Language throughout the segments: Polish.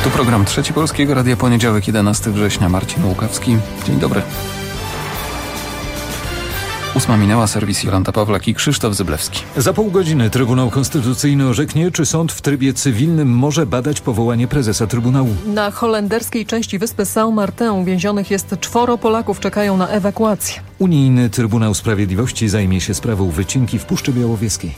Tu program Trzeci Polskiego Radia, poniedziałek, 11 września. Marcin Łukawski. Dzień dobry. 8 minęła, serwis Jolanta Pawlak i Krzysztof Zyblewski. Za pół godziny Trybunał Konstytucyjny orzeknie, czy sąd w trybie cywilnym może badać powołanie prezesa Trybunału. Na holenderskiej części wyspy Saint-Martin uwięzionych jest 4 Polaków, czekają na ewakuację. Unijny Trybunał Sprawiedliwości zajmie się sprawą wycinki w Puszczy Białowieskiej.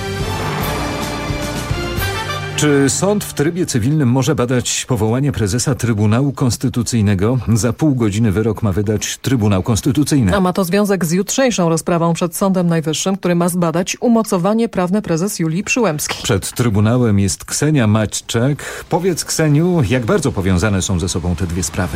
Czy sąd w trybie cywilnym może badać powołanie prezesa Trybunału Konstytucyjnego? Za pół godziny wyrok ma wydać Trybunał Konstytucyjny. A ma to związek z jutrzejszą rozprawą przed Sądem Najwyższym, który ma zbadać umocowanie prawne prezes Julii Przyłębskiej. Przed Trybunałem jest Ksenia Maćczak. Powiedz, Kseniu, jak bardzo powiązane są ze sobą te dwie sprawy?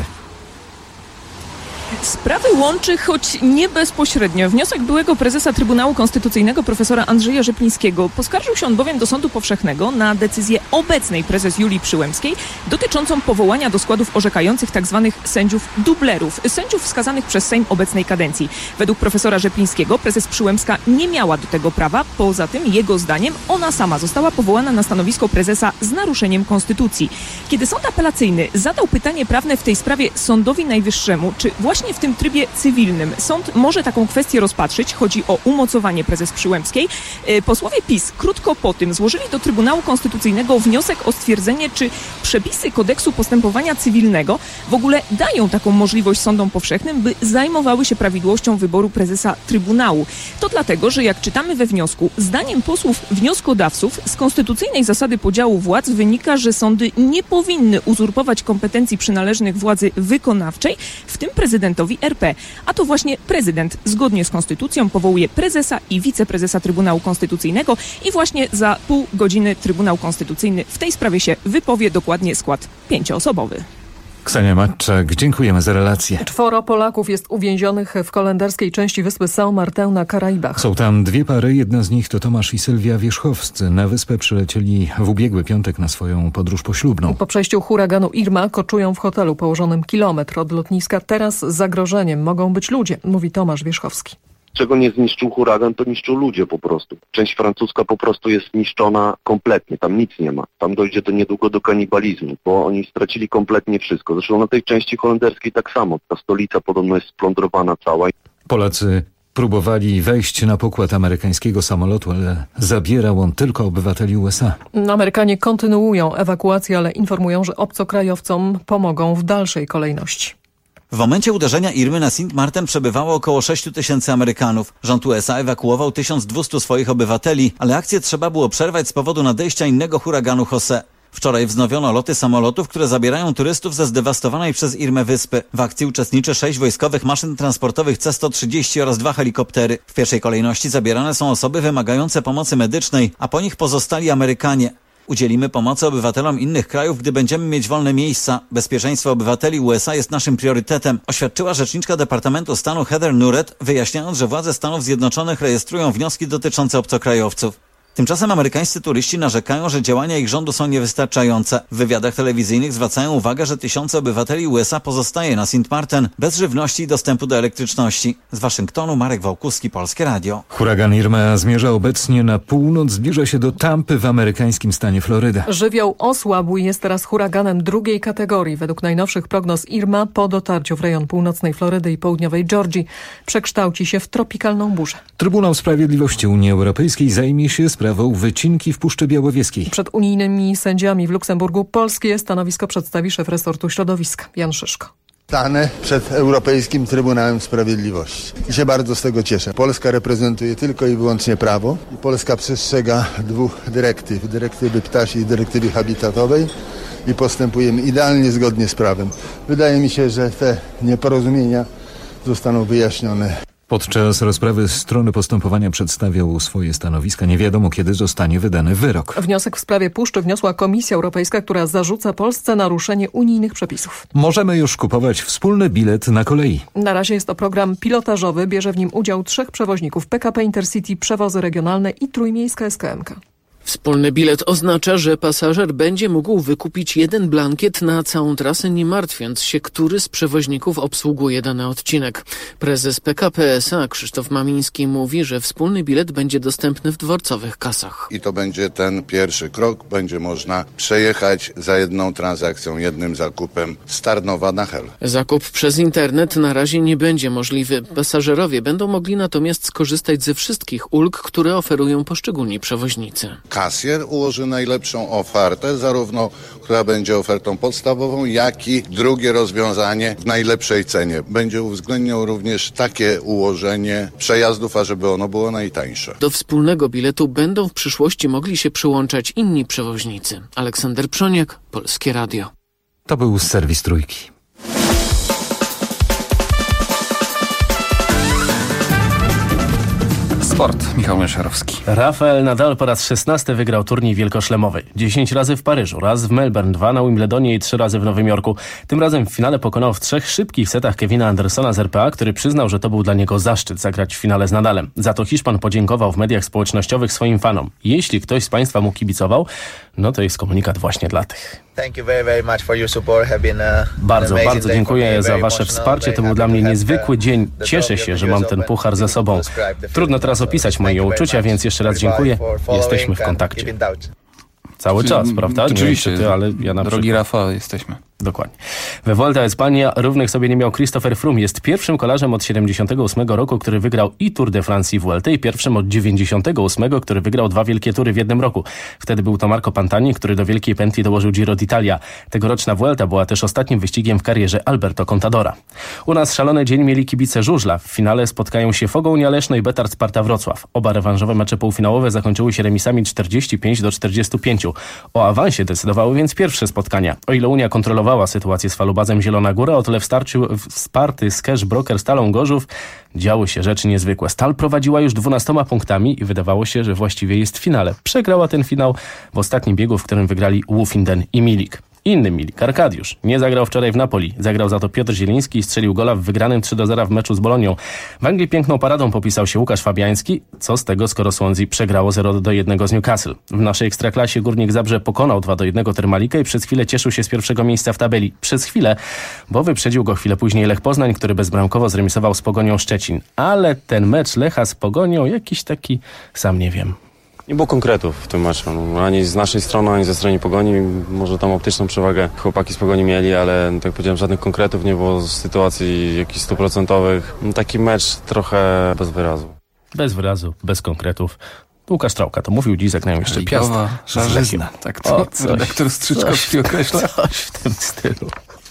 Sprawy łączy, choć nie bezpośrednio. Wniosek byłego prezesa Trybunału Konstytucyjnego profesora Andrzeja Rzeplińskiego. Poskarżył się on bowiem do Sądu Powszechnego na decyzję obecnej prezes Julii Przyłębskiej dotyczącą powołania do składów orzekających tzw. sędziów dublerów, sędziów wskazanych przez Sejm obecnej kadencji. Według profesora Rzeplińskiego prezes Przyłębska nie miała do tego prawa. Poza tym, jego zdaniem, ona sama została powołana na stanowisko prezesa z naruszeniem konstytucji. Kiedy sąd apelacyjny zadał pytanie prawne w tej sprawie Sądowi Najwyższemu, czy właśnie w tym trybie cywilnym sąd może taką kwestię rozpatrzyć, chodzi o umocowanie prezes Przyłębskiej, posłowie PiS krótko po tym złożyli do Trybunału Konstytucyjnego wniosek o stwierdzenie, czy przepisy kodeksu postępowania cywilnego w ogóle dają taką możliwość sądom powszechnym, by zajmowały się prawidłowością wyboru prezesa Trybunału. To dlatego, że jak czytamy we wniosku, zdaniem posłów wnioskodawców z konstytucyjnej zasady podziału władz wynika, że sądy nie powinny uzurpować kompetencji przynależnych władzy wykonawczej, w tym prezydentowi RP. A to właśnie prezydent zgodnie z konstytucją powołuje prezesa i wiceprezesa Trybunału Konstytucyjnego i właśnie za pół godziny Trybunał Konstytucyjny w tej sprawie się wypowie, dokładnie skład 5-osobowy. Ksenia Maćczak, dziękujemy za relację. 4 Polaków jest uwięzionych w holenderskiej części wyspy Saint-Martin na Karaibach. Są tam 2 pary, jedna z nich to Tomasz i Sylwia Wierzchowscy. Na wyspę przylecieli w ubiegły piątek na swoją podróż poślubną. Po przejściu huraganu Irma koczują w hotelu położonym kilometr od lotniska. Teraz zagrożeniem mogą być ludzie, mówi Tomasz Wierzchowski. Czego nie zniszczył huragan, to niszczył ludzie po prostu. Część francuska po prostu jest zniszczona kompletnie, tam nic nie ma. Tam dojdzie to niedługo do kanibalizmu, bo oni stracili kompletnie wszystko. Zresztą na tej części holenderskiej tak samo. Ta stolica podobno jest splądrowana cała. Polacy próbowali wejść na pokład amerykańskiego samolotu, ale zabierał on tylko obywateli USA. Amerykanie kontynuują ewakuację, ale informują, że obcokrajowcom pomogą w dalszej kolejności. W momencie uderzenia Irmy na Sint Maarten przebywało około 6 000 Amerykanów. Rząd USA ewakuował 1200 swoich obywateli, ale akcję trzeba było przerwać z powodu nadejścia innego huraganu Jose. Wczoraj wznowiono loty samolotów, które zabierają turystów ze zdewastowanej przez Irmę wyspy. W akcji uczestniczy 6 wojskowych maszyn transportowych C-130 oraz 2 helikoptery. W pierwszej kolejności zabierane są osoby wymagające pomocy medycznej, a po nich pozostali Amerykanie. Udzielimy pomocy obywatelom innych krajów, gdy będziemy mieć wolne miejsca. Bezpieczeństwo obywateli USA jest naszym priorytetem, oświadczyła rzeczniczka Departamentu Stanu Heather Nauert, wyjaśniając, że władze Stanów Zjednoczonych rejestrują wnioski dotyczące obcokrajowców. Tymczasem amerykańscy turyści narzekają, że działania ich rządu są niewystarczające. W wywiadach telewizyjnych zwracają uwagę, że tysiące obywateli USA pozostaje na Sint Maarten bez żywności i dostępu do elektryczności. Z Waszyngtonu Marek Wałkuski, Polskie Radio. Huragan Irma zmierza obecnie na północ, zbliża się do Tampy w amerykańskim stanie Floryda. Żywioł osłabł i jest teraz huraganem 2. kategorii. Według najnowszych prognoz Irma po dotarciu w rejon północnej Florydy i południowej Georgii przekształci się w tropikalną burzę. Trybunał Sprawiedliwości Unii Europejskiej zajmie się sprawą wycinki w Puszczy Białowieskiej. Przed unijnymi sędziami w Luksemburgu polskie stanowisko przedstawi szef resortu środowiska Jan Szyszko. Stanę przed Europejskim Trybunałem Sprawiedliwości i się bardzo z tego cieszę. Polska reprezentuje tylko i wyłącznie prawo i Polska przestrzega 2 dyrektyw, dyrektywy ptasiej i dyrektywy habitatowej i postępujemy idealnie zgodnie z prawem. Wydaje mi się, że te nieporozumienia zostaną wyjaśnione. Podczas rozprawy strony postępowania przedstawiał swoje stanowiska. Nie wiadomo, kiedy zostanie wydany wyrok. Wniosek w sprawie puszczy wniosła Komisja Europejska, która zarzuca Polsce naruszenie unijnych przepisów. Możemy już kupować wspólny bilet na kolei. Na razie jest to program pilotażowy. Bierze w nim udział 3 przewoźników: PKP Intercity, Przewozy Regionalne i Trójmiejska SKM-ka. Wspólny bilet oznacza, że pasażer będzie mógł wykupić jeden blankiet na całą trasę, nie martwiąc się, który z przewoźników obsługuje dany odcinek. Prezes PKP SA Krzysztof Mamiński mówi, że wspólny bilet będzie dostępny w dworcowych kasach. I to będzie ten pierwszy krok. Będzie można przejechać za jedną transakcją, jednym zakupem z Tarnowa na Hel. Zakup przez internet na razie nie będzie możliwy. Pasażerowie będą mogli natomiast skorzystać ze wszystkich ulg, które oferują poszczególni przewoźnicy. Kasjer ułoży najlepszą ofertę, zarówno która będzie ofertą podstawową, jak i drugie rozwiązanie w najlepszej cenie. Będzie uwzględniał również takie ułożenie przejazdów, ażeby ono było najtańsze. Do wspólnego biletu będą w przyszłości mogli się przyłączać inni przewoźnicy. Aleksander Przoniak, Polskie Radio. To był serwis Trójki. Sport. Michał Myszarowski. Rafael Nadal po raz 16 wygrał turniej wielkoszlemowy. 10 razy w Paryżu, raz w Melbourne, 2 na Wimbledonie i 3 razy w Nowym Jorku. Tym razem w finale pokonał w 3 szybkich setach Kevina Andersona z RPA, który przyznał, że to był dla niego zaszczyt zagrać w finale z Nadalem. Za to Hiszpan podziękował w mediach społecznościowych swoim fanom. Jeśli ktoś z Państwa mu kibicował, no to jest komunikat właśnie dla tych. Bardzo dziękuję za Wasze wsparcie. To był dla mnie niezwykły dzień. Cieszę się, że mam ten puchar ze sobą. Trudno teraz opisać moje uczucia, więc jeszcze raz dziękuję. Jesteśmy w kontakcie. Cały czas, prawda? Oczywiście, ty, ale ja na drogi Rafał, jesteśmy. Dokładnie. We Volta a España równych sobie nie miał Christopher Froome. Jest pierwszym kolarzem od 78 roku, który wygrał i Tour de France i Vueltę, i pierwszym od 98, który wygrał 2 wielkie tury w jednym roku. Wtedy był to Marco Pantani, który do wielkiej pętli dołożył Giro d'Italia. Tegoroczna Vuelta była też ostatnim wyścigiem w karierze Alberto Contadora. U nas szalony dzień mieli kibice żużla. W finale spotkają się Fogołnia Leszno i Betard Sparta Wrocław. Oba rewanżowe mecze półfinałowe zakończyły się remisami 45-45. O awansie decydowały więc pierwsze spotkania. O ile Unia kontrolowała sytuację z Falubazem Zielona Góra, o tyle w starciu Sparty z Cash Broker Stalą Gorzów działy się rzeczy niezwykłe. Stal prowadziła już 12 punktami i wydawało się, że właściwie jest w finale. Przegrała ten finał w ostatnim biegu, w którym wygrali Łufinden i Milik. Inny Milik, Arkadiusz, nie zagrał wczoraj w Napoli. Zagrał za to Piotr Zieliński i strzelił gola w wygranym 3-0 w meczu z Bolonią. W Anglii piękną paradą popisał się Łukasz Fabiański. Co z tego, skoro Swansea przegrało 0-1 z Newcastle. W naszej ekstraklasie Górnik Zabrze pokonał 2-1 Termalikę i przez chwilę cieszył się z pierwszego miejsca w tabeli. Przez chwilę, bo wyprzedził go chwilę później Lech Poznań, który bezbramkowo zremisował z Pogonią Szczecin. Ale ten mecz Lecha z Pogonią jakiś taki, sam nie wiem. Nie było konkretów w tym meczu, ani z naszej strony, ani ze strony Pogoni. Może tam optyczną przewagę chłopaki z Pogoni mieli, ale tak jak powiedziałem, żadnych konkretów nie było, sytuacji jakichś 100%. Taki mecz trochę bez wyrazu. Bez wyrazu, bez konkretów. Łukasz Trałka to mówił, dziś zagrają jeszcze Piast. Żarzyzna, tak to redaktor Strzyczkowski określa. Coś w tym stylu.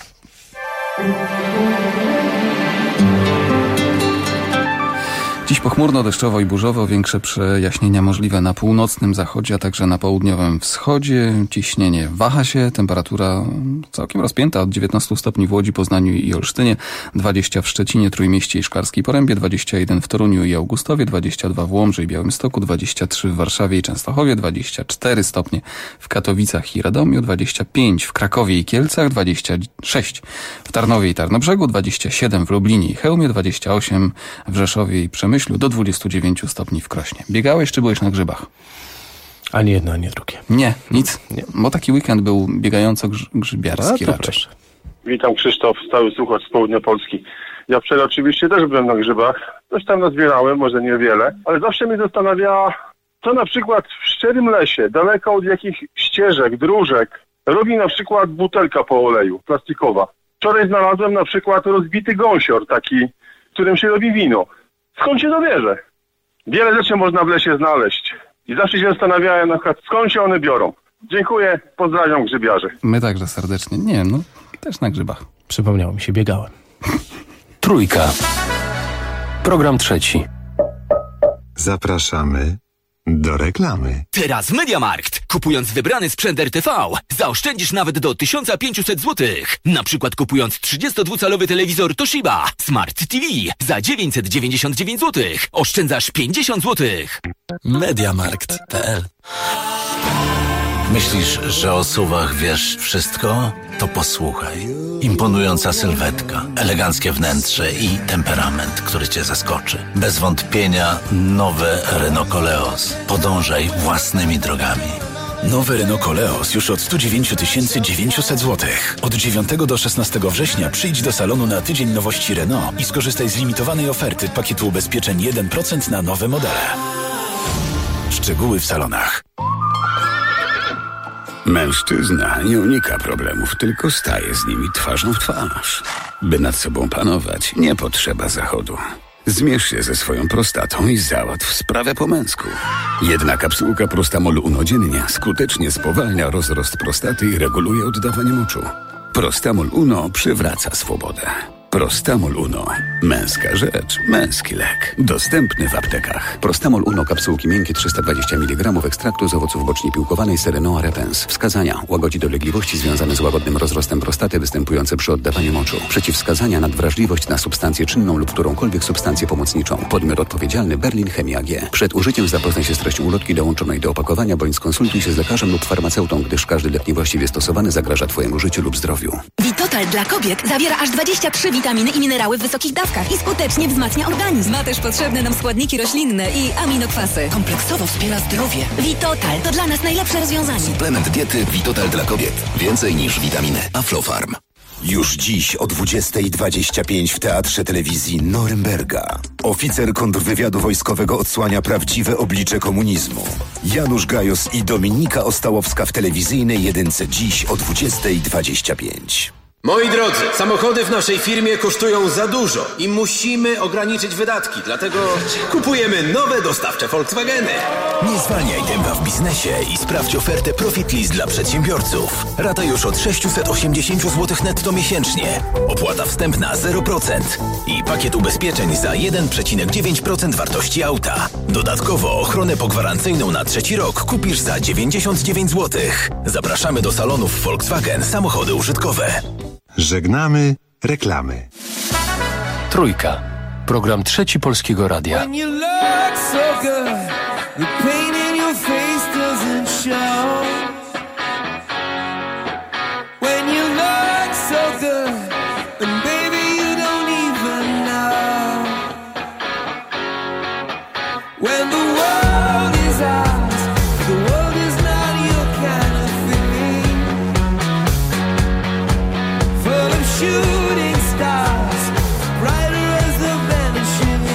Dziś pochmurno, deszczowo i burzowo, większe przejaśnienia możliwe na północnym zachodzie, a także na południowym wschodzie. Ciśnienie waha się, temperatura całkiem rozpięta od 19 stopni w Łodzi, Poznaniu i Olsztynie, 20 w Szczecinie, Trójmieście i Szklarskiej Porębie, 21 w Toruniu i Augustowie, 22 w Łomży i Białymstoku, 23 w Warszawie i Częstochowie, 24 stopnie w Katowicach i Radomiu, 25 w Krakowie i Kielcach, 26 w Tarnowie i Tarnobrzegu, 27 w Lublinie i Chełmie, 28 w Rzeszowie i Przemyślu, do 29 stopni w Krośnie. Biegałeś czy byłeś na grzybach? Ani jedno, ani drugie. Nie, nic. Nie. Bo taki weekend był biegająco-grzybiarski raczej. Proszę. Witam, Krzysztof, stały słuchacz z południa Polski. Ja wczoraj oczywiście też byłem na grzybach. Coś tam nazbierałem, może niewiele, ale zawsze mnie zastanawia, co na przykład w szczerym lesie, daleko od jakichś ścieżek, dróżek, robi na przykład butelka po oleju, plastikowa. Wczoraj znalazłem na przykład rozbity gąsior, taki, którym się robi wino. Skąd się to bierze? Wiele rzeczy można w lesie znaleźć. I zawsze się zastanawiałem na przykład, skąd się one biorą. Dziękuję, pozdrawiam grzybiarzy. My także serdecznie. Nie, też na grzybach. Przypomniało mi się, biegałem. Trójka. Program trzeci. Zapraszamy do reklamy. Teraz MediaMarkt. Kupując wybrany sprzęt RTV, zaoszczędzisz nawet do 1500 zł. Na przykład kupując 32-calowy telewizor Toshiba Smart TV za 999 zł. Oszczędzasz 50 zł. MediaMarkt.pl. Myślisz, że o SUV-ach wiesz wszystko? To posłuchaj. Imponująca sylwetka, eleganckie wnętrze i temperament, który cię zaskoczy. Bez wątpienia nowe Renault Koleos. Podążaj własnymi drogami. Nowy Renault Koleos już od 109 900 zł. Od 9 do 16 września przyjdź do salonu na tydzień nowości Renault i skorzystaj z limitowanej oferty pakietu ubezpieczeń 1% na nowe modele. Szczegóły w salonach. Mężczyzna nie unika problemów, tylko staje z nimi twarzą w twarz. By nad sobą panować, nie potrzeba zachodu. Zmierz się ze swoją prostatą i załatw sprawę po męsku. Jedna kapsułka Prostamol Uno dziennie skutecznie spowalnia rozrost prostaty i reguluje oddawanie moczu. Prostamol Uno przywraca swobodę. Prostamol Uno. Męska rzecz, męski lek. Dostępny w aptekach. Prostamol Uno, kapsułki miękkie 320 mg ekstraktu z owoców boczni piłkowanej Serenoa repens. Wskazania: łagodzi dolegliwości związane z łagodnym rozrostem prostaty występujące przy oddawaniu moczu. Przeciwwskazania: nadwrażliwość na substancję czynną lub którąkolwiek substancję pomocniczą. Podmiot odpowiedzialny: Berlin Chemia AG. Przed użyciem zapoznaj się z treścią ulotki dołączonej do opakowania bądź skonsultuj się z lekarzem lub farmaceutą, gdyż każdy lek niewłaściwie stosowany zagraża Twojemu życiu lub zdrowiu. Vitotal dla kobiet zawiera aż 23 witaminy i minerały w wysokich dawkach i skutecznie wzmacnia organizm. Ma też potrzebne nam składniki roślinne i aminokwasy. Kompleksowo wspiera zdrowie. Vitotal to dla nas najlepsze rozwiązanie. Suplement diety Vitotal dla kobiet. Więcej niż witaminy. Aflofarm. Już dziś o 20:25 w Teatrze Telewizji Norymberga. Oficer kontrwywiadu wojskowego odsłania prawdziwe oblicze komunizmu. Janusz Gajos i Dominika Ostałowska w telewizyjnej jedynce dziś o 20:25. Moi drodzy, samochody w naszej firmie kosztują za dużo i musimy ograniczyć wydatki, dlatego kupujemy nowe dostawcze Volkswageny. Nie zwalniaj tempa w biznesie i sprawdź ofertę Profit Lease dla przedsiębiorców. Rata już od 680 zł netto miesięcznie. Opłata wstępna 0% i pakiet ubezpieczeń za 1,9% wartości auta. Dodatkowo ochronę pogwarancyjną na 3. rok kupisz za 99 zł. Zapraszamy do salonów Volkswagen Samochody Użytkowe. Żegnamy reklamy. Trójka. Program Trzeci Polskiego Radia. Shooting stars, brighter as the vanishing.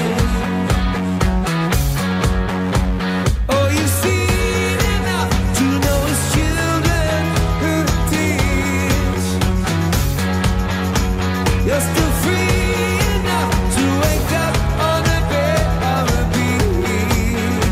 Oh, you've seen enough to know it's children who teach. You're still free enough to wake up on the bed of a beach.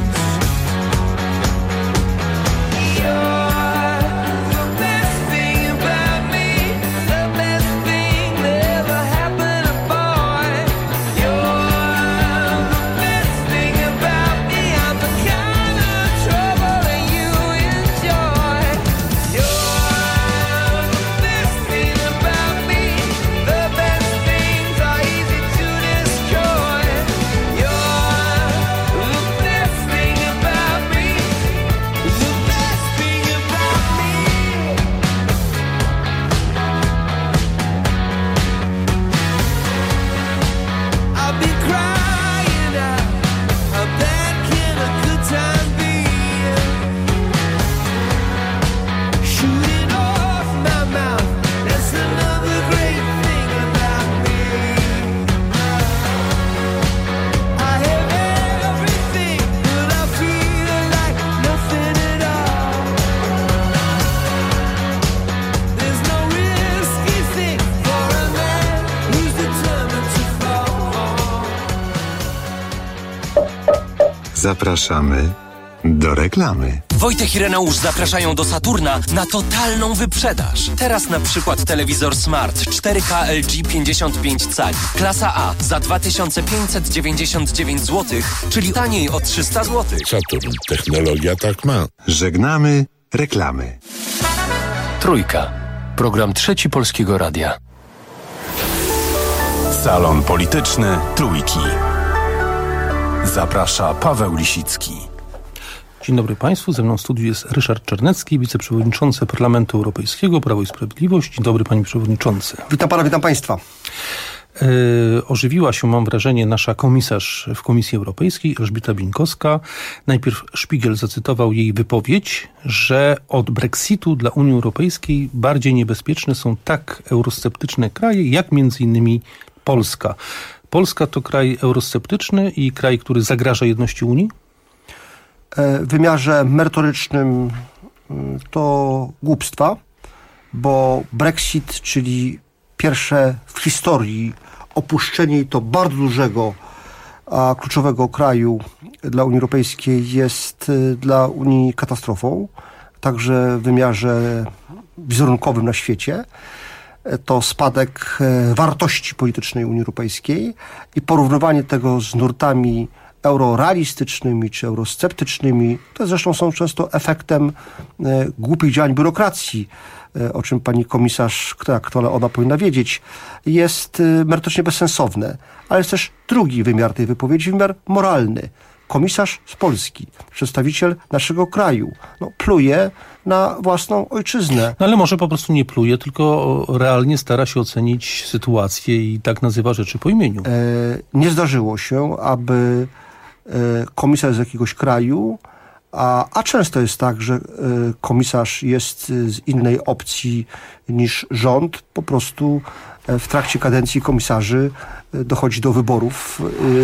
You're the best thing about me, the best thing that ever happened to boy. You're the best thing about me, I'm the kind of trouble that you enjoy. You're the best thing about me, the best things are easy to destroy. You're the best thing about me, the best thing about me. I'll be crying out, how bad can a good time be? Shooting off my mouth, that's another great thing about me. I have everything, but I feel like nothing at all. There's no risky thing for a man who's determined to fall. Zapraszamy do reklamy. Wojtek i Reneusz zapraszają do Saturna na totalną wyprzedaż. Teraz na przykład telewizor Smart 4K LG 55 cali. Klasa A za 2599 zł, czyli taniej o 300 zł. Saturn. Technologia tak ma. Żegnamy reklamy. Trójka. Program Trzeci Polskiego Radia. Salon Polityczny Trójki. Zaprasza Paweł Lisicki. Dzień dobry Państwu. Ze mną w studiu jest Ryszard Czarnecki, wiceprzewodniczący Parlamentu Europejskiego, Prawo i Sprawiedliwość. Dzień dobry Panie Przewodniczący. Witam Pana, witam Państwa. Ożywiła się, mam wrażenie, nasza komisarz w Komisji Europejskiej, Elżbieta Bieńkowska. Najpierw Szpigiel zacytował jej wypowiedź, że od Brexitu dla Unii Europejskiej bardziej niebezpieczne są tak eurosceptyczne kraje, jak między innymi Polska. Polska to kraj eurosceptyczny i kraj, który zagraża jedności Unii? W wymiarze merytorycznym to głupstwa, bo Brexit, czyli pierwsze w historii opuszczenie to bardzo dużego, a kluczowego kraju dla Unii Europejskiej jest dla Unii katastrofą, także w wymiarze wizerunkowym na świecie. To spadek wartości politycznej Unii Europejskiej i porównywanie tego z nurtami eurorealistycznymi czy eurosceptycznymi, to zresztą są często efektem głupich działań biurokracji, o czym pani komisarz, która ona powinna wiedzieć, jest merytorycznie bezsensowne. Ale jest też drugi wymiar tej wypowiedzi, wymiar moralny. Komisarz z Polski, przedstawiciel naszego kraju, pluje na własną ojczyznę. No ale może po prostu nie pluje, tylko realnie stara się ocenić sytuację i tak nazywa rzeczy po imieniu. Nie zdarzyło się, aby komisarz z jakiegoś kraju, a często jest tak, że komisarz jest z innej opcji niż rząd, po prostu w trakcie kadencji komisarzy dochodzi do wyborów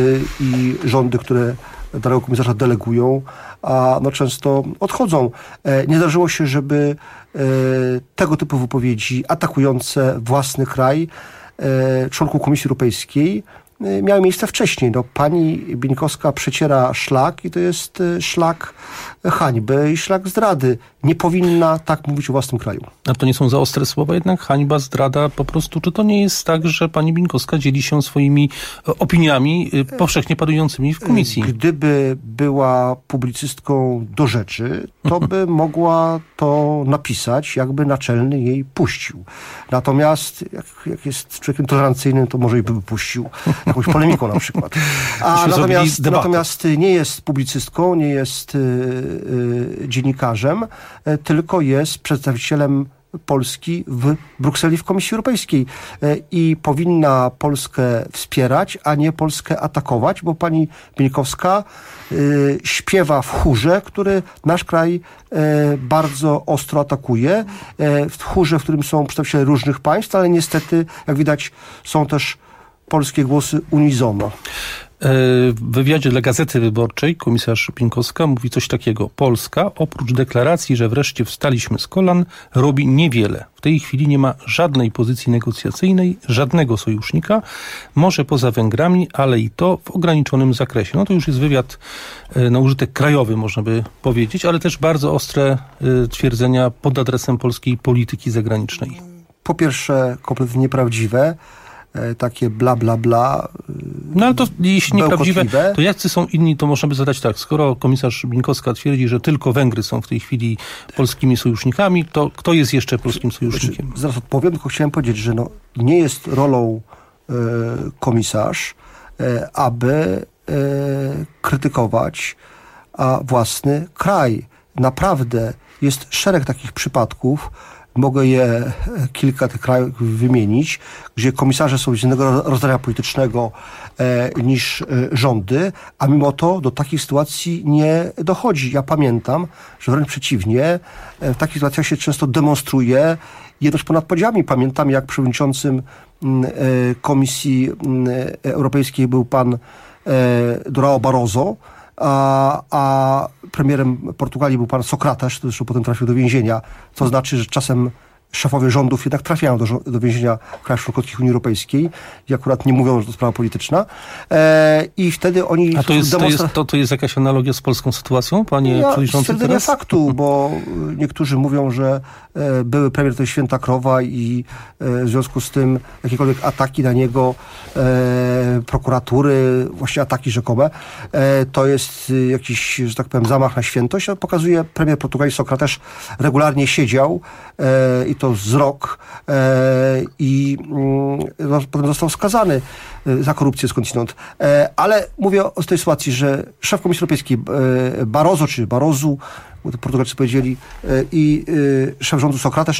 i rządy, które danego komisarza delegują, a często odchodzą. Nie zdarzyło się, żeby tego typu wypowiedzi atakujące własny kraj członków Komisji Europejskiej miały miejsce wcześniej. Pani Bieńkowska przeciera szlak i to jest szlak hańby i szlak zdrady. Nie powinna tak mówić o własnym kraju. A to nie są za ostre słowa jednak? Hańba, zdrada po prostu? Czy to nie jest tak, że pani Bieńkowska dzieli się swoimi opiniami powszechnie panującymi w komisji? Gdyby była publicystką do rzeczy, to by mogła to napisać, jakby naczelny jej puścił. Natomiast jak jest człowiekiem tolerancyjnym, to może i by puścił jakąś polemiką na przykład. Natomiast nie jest publicystką, nie jest dziennikarzem, tylko jest przedstawicielem Polski w Brukseli, w Komisji Europejskiej i powinna Polskę wspierać, a nie Polskę atakować, bo pani Bieńkowska śpiewa w chórze, który nasz kraj bardzo ostro atakuje, w chórze, w którym są przedstawiciele różnych państw, ale niestety, jak widać, są też polskie głosy unisono. W wywiadzie dla Gazety Wyborczej komisarz Bieńkowska mówi coś takiego. Polska, oprócz deklaracji, że wreszcie wstaliśmy z kolan, robi niewiele. W tej chwili nie ma żadnej pozycji negocjacyjnej, żadnego sojusznika, może poza Węgrami, ale i to w ograniczonym zakresie. No to już jest wywiad na użytek krajowy, można by powiedzieć, ale też bardzo ostre twierdzenia pod adresem polskiej polityki zagranicznej. Po pierwsze, kompletnie nieprawdziwe. Takie bla, bla, bla. No ale to jeśli nieprawdziwe, to jacy są inni, to można by zadać tak. Skoro komisarz Bieńkowska twierdzi, że tylko Węgry są w tej chwili polskimi sojusznikami, to kto jest jeszcze polskim sojusznikiem? Zaraz odpowiem, tylko chciałem powiedzieć, że nie jest rolą komisarz, aby krytykować własny kraj. Naprawdę jest szereg takich przypadków, mogę je kilka tych krajów wymienić, gdzie komisarze są z innego rodzaju politycznego niż rządy, a mimo to do takich sytuacji nie dochodzi. Ja pamiętam, że wręcz przeciwnie, w takich sytuacjach się często demonstruje jedność ponad podziałami. Pamiętam, jak przewodniczącym Komisji Europejskiej był pan Durão Barroso, a premierem Portugalii był pan Sokrates, który zresztą potem trafił do więzienia. To znaczy, że czasem szefowie rządów jednak trafiają do więzienia krajów członkowskich Unii Europejskiej i akurat nie mówią, że to sprawa polityczna. I wtedy oni... A to jest jakaś analogia z polską sytuacją, panie przewodniczący? Stwierdzenie faktu, bo niektórzy mówią, że były premier to jest święta krowa i w związku z tym jakiekolwiek ataki na niego, prokuratury, właśnie ataki rzekome, to jest jakiś, że tak powiem, zamach na świętość. Pokazuje, premier Portugalii Sokrates regularnie siedział i to to z rok i potem został skazany za korupcję skądinąd. Ale mówię o tej sytuacji, że szef Komisji Europejskiej Barroso, czy Barroso, bo to Portugalczycy powiedzieli, i szef rządu Sokrates,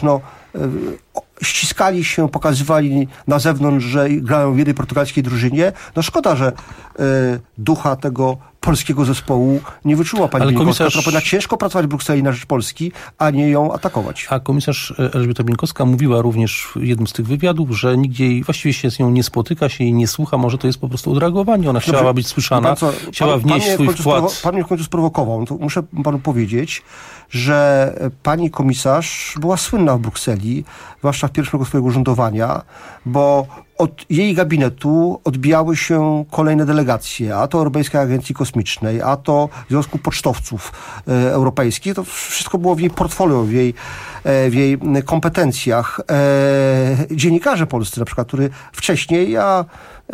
ściskali się, pokazywali na zewnątrz, że grają w jednej portugalskiej drużynie. Szkoda, że ducha tego polskiego zespołu nie wyczuła pani Bieńkowska, która powinna ciężko pracować w Brukseli na rzecz Polski, a nie ją atakować. A komisarz Elżbieta Bieńkowska mówiła również w jednym z tych wywiadów, że nigdzie jej, właściwie się z nią nie spotyka, się jej nie słucha, może to jest po prostu odreagowanie. Ona chciała być słyszana, chciała wnieść swój wkład. Pan mnie w końcu sprowokował. To muszę panu powiedzieć, że pani komisarz była słynna w Brukseli, zwłaszcza w pierwszym roku swojego urzędowania, bo od jej gabinetu odbijały się kolejne delegacje, a to Europejskiej Agencji Kosmicznej, a to Związku Pocztowców Europejskich. To wszystko było w jej portfolio, w jej kompetencjach. Dziennikarze polscy na przykład, który wcześniej, ja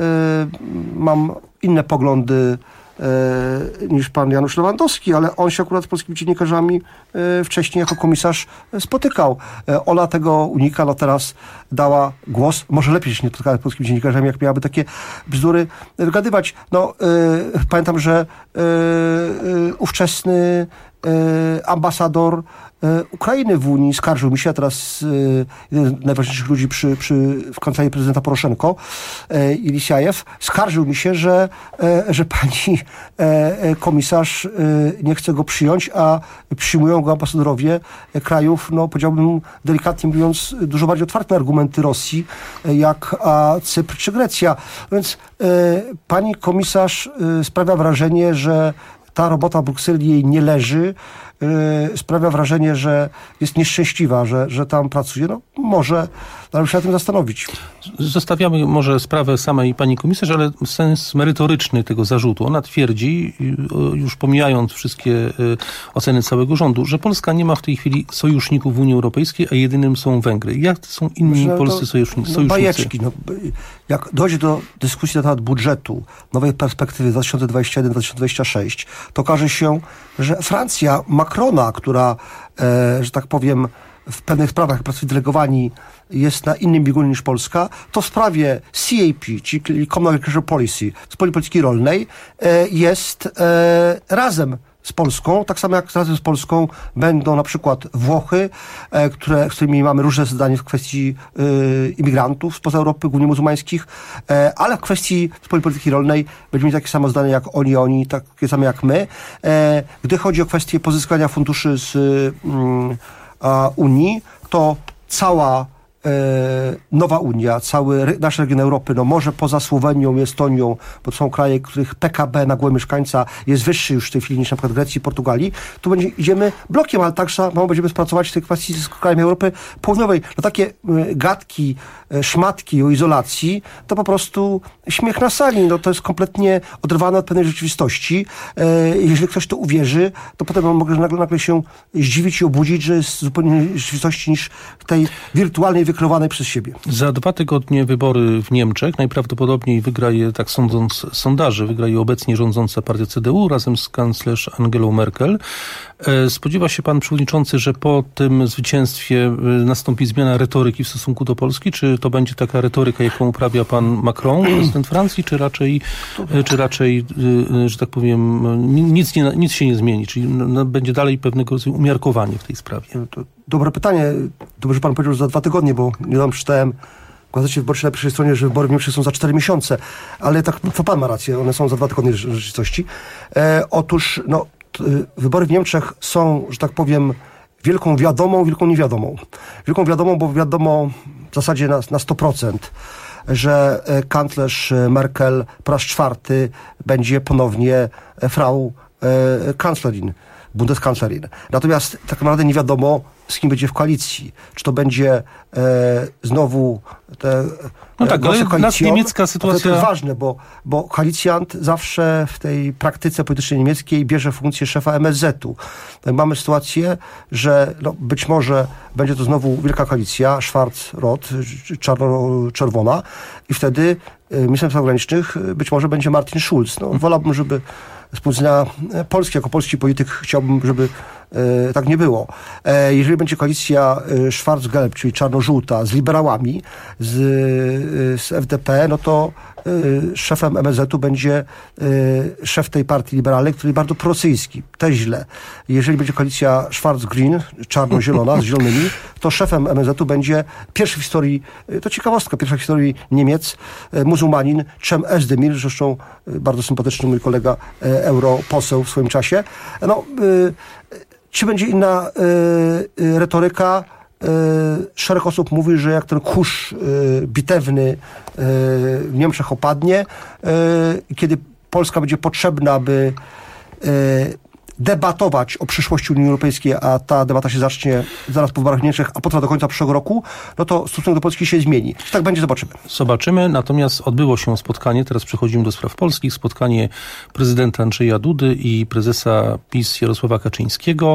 mam inne poglądy niż pan Janusz Lewandowski, ale on się akurat z polskimi dziennikarzami wcześniej jako komisarz spotykał. Ola tego unika, teraz dała głos. Może lepiej się nie spotkała z polskimi dziennikarzami, jak miałaby takie bzdury wygadywać. Pamiętam, że ówczesny ambasador Ukrainy w Unii skarżył mi się, teraz jeden z najważniejszych ludzi w kancelarii prezydenta Poroszenko, Ilisjajew, skarżył mi się, że pani komisarz nie chce go przyjąć, a przyjmują go ambasadorowie krajów, powiedziałbym delikatnie mówiąc, dużo bardziej otwarte argumenty Rosji, jak Cypr czy Grecja. Więc pani komisarz sprawia wrażenie, że ta robota w Brukseli jej nie leży, sprawia wrażenie, że jest nieszczęśliwa, że tam pracuje. Może należy się na tym zastanowić. Zostawiamy może sprawę samej pani komisarz, ale sens merytoryczny tego zarzutu. Ona twierdzi, już pomijając wszystkie oceny całego rządu, że Polska nie ma w tej chwili sojuszników w Unii Europejskiej, a jedynym są Węgry. Jak są inni polscy sojusznicy? Bajeczki. Jak dojdzie do dyskusji na temat budżetu, nowej perspektywy 2021-2026, to okaże się, że Francja Macrona, która, że tak powiem, w pewnych sprawach pracownicy delegowani jest na innym biegunie niż Polska, to w sprawie CAP, czyli Common Agricultural Policy, wspólnej polityki rolnej, jest razem z Polską, tak samo jak razem z Polską będą na przykład Włochy, z którymi mamy różne zdania w kwestii imigrantów spoza Europy, głównie muzułmańskich, ale w kwestii wspólnej polityki rolnej będziemy mieli takie samo zdanie jak oni, takie same jak my. Gdy chodzi o kwestię pozyskania funduszy z Unii, to cała nowa Unia, cały nasz region Europy, może poza Słowenią i Estonią, bo to są kraje, których PKB na głowę mieszkańca jest wyższy już w tej chwili niż na przykład Grecji i Portugalii, tu idziemy blokiem, ale tak samo będziemy współpracować w tej kwestii z krajami Europy Południowej. Takie gadki, szmatki o izolacji, to po prostu śmiech na sali. To jest kompletnie oderwane od pewnej rzeczywistości. Jeżeli ktoś to uwierzy, to potem on może nagle się zdziwić i obudzić, że jest zupełnie innej rzeczywistości niż w tej wirtualnej, wykreowanej przez siebie. Za 2 tygodnie wybory w Niemczech. Najprawdopodobniej wygra je, tak sądząc sondaży, wygra je obecnie rządząca partia CDU razem z kanclerz Angelą Merkel. Spodziewa się pan przewodniczący, że po tym zwycięstwie nastąpi zmiana retoryki w stosunku do Polski? Czy to będzie taka retoryka, jaką uprawia pan Macron, prezydent Francji, czy raczej, że tak powiem, nic się nie zmieni? Czyli będzie dalej pewnego rodzaju umiarkowanie w tej sprawie? To dobre pytanie. Dobrze, że pan powiedział, że za 2 tygodnie, bo niedawno czytałem w Gazecie Wyborczej na pierwszej stronie, że wybory w Niemczech są za 4 miesiące. Ale tak, to pan ma rację, one są za 2 tygodnie w rzeczywistości. Otóż, wybory w Niemczech są, że tak powiem, wielką wiadomą, wielką niewiadomą. Wielką wiadomą, bo wiadomo w zasadzie na 100%, że kanclerz Merkel po raz 4 będzie ponownie Frau Kanzlerin, Bundeskanzlerin. Natomiast tak naprawdę nie wiadomo, z kim będzie w koalicji. Czy to będzie znowu te ale niemiecka sytuacja... To jest ważne, bo koalicjant zawsze w tej praktyce politycznej niemieckiej bierze funkcję szefa MSZ-u. Mamy sytuację, że być może będzie to znowu wielka koalicja, Schwarz-Rot, czarno-czerwona i wtedy ministrem spraw zagranicznych być może będzie Martin Schulz. Wolałbym, żeby z powodzenia Polski, jako polski polityk chciałbym, żeby tak nie było. Jeżeli będzie koalicja Schwarz-Gelb, czyli czarno-żółta, z liberałami, z FDP, no to szefem MSZ-u będzie szef tej partii liberalnej, który jest bardzo prorosyjski. To źle. Jeżeli będzie koalicja Schwarz-Green, czarno-zielona, z zielonymi, to szefem MSZ-u będzie pierwszy w historii, to ciekawostka, pierwszy w historii Niemiec, muzułmanin Cem Özdemir, zresztą bardzo sympatyczny mój kolega europoseł w swoim czasie. No, czy będzie inna retoryka? Szereg osób mówi, że jak ten kurz bitewny w Niemczech opadnie, kiedy Polska będzie potrzebna, aby debatować o przyszłości Unii Europejskiej, a ta debata się zacznie zaraz po wyborach w Niemczech, a potrwa do końca przyszłego roku, no to stosunek do Polski się zmieni. Czy tak będzie, zobaczymy. Zobaczymy, natomiast odbyło się spotkanie, teraz przechodzimy do spraw polskich, spotkanie prezydenta Andrzeja Dudy i prezesa PiS Jarosława Kaczyńskiego.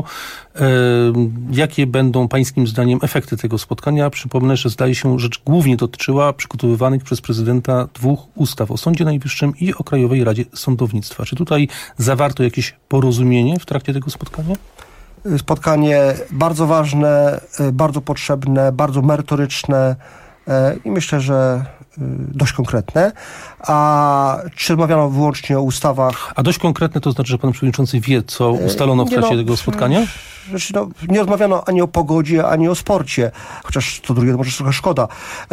Jakie będą pańskim zdaniem efekty tego spotkania? Przypomnę, że zdaje się, rzecz głównie dotyczyła przygotowywanych przez prezydenta 2 ustaw o Sądzie Najwyższym i o Krajowej Radzie Sądownictwa. Czy tutaj zawarto jakieś porozumienie w trakcie tego spotkania? Spotkanie bardzo ważne, bardzo potrzebne, bardzo merytoryczne i myślę, że dość konkretne. A czy rozmawiano wyłącznie o ustawach? A dość konkretne to znaczy, że pan przewodniczący wie, co ustalono w trakcie tego spotkania? Nie rozmawiano ani o pogodzie, ani o sporcie, chociaż to drugie to może trochę szkoda,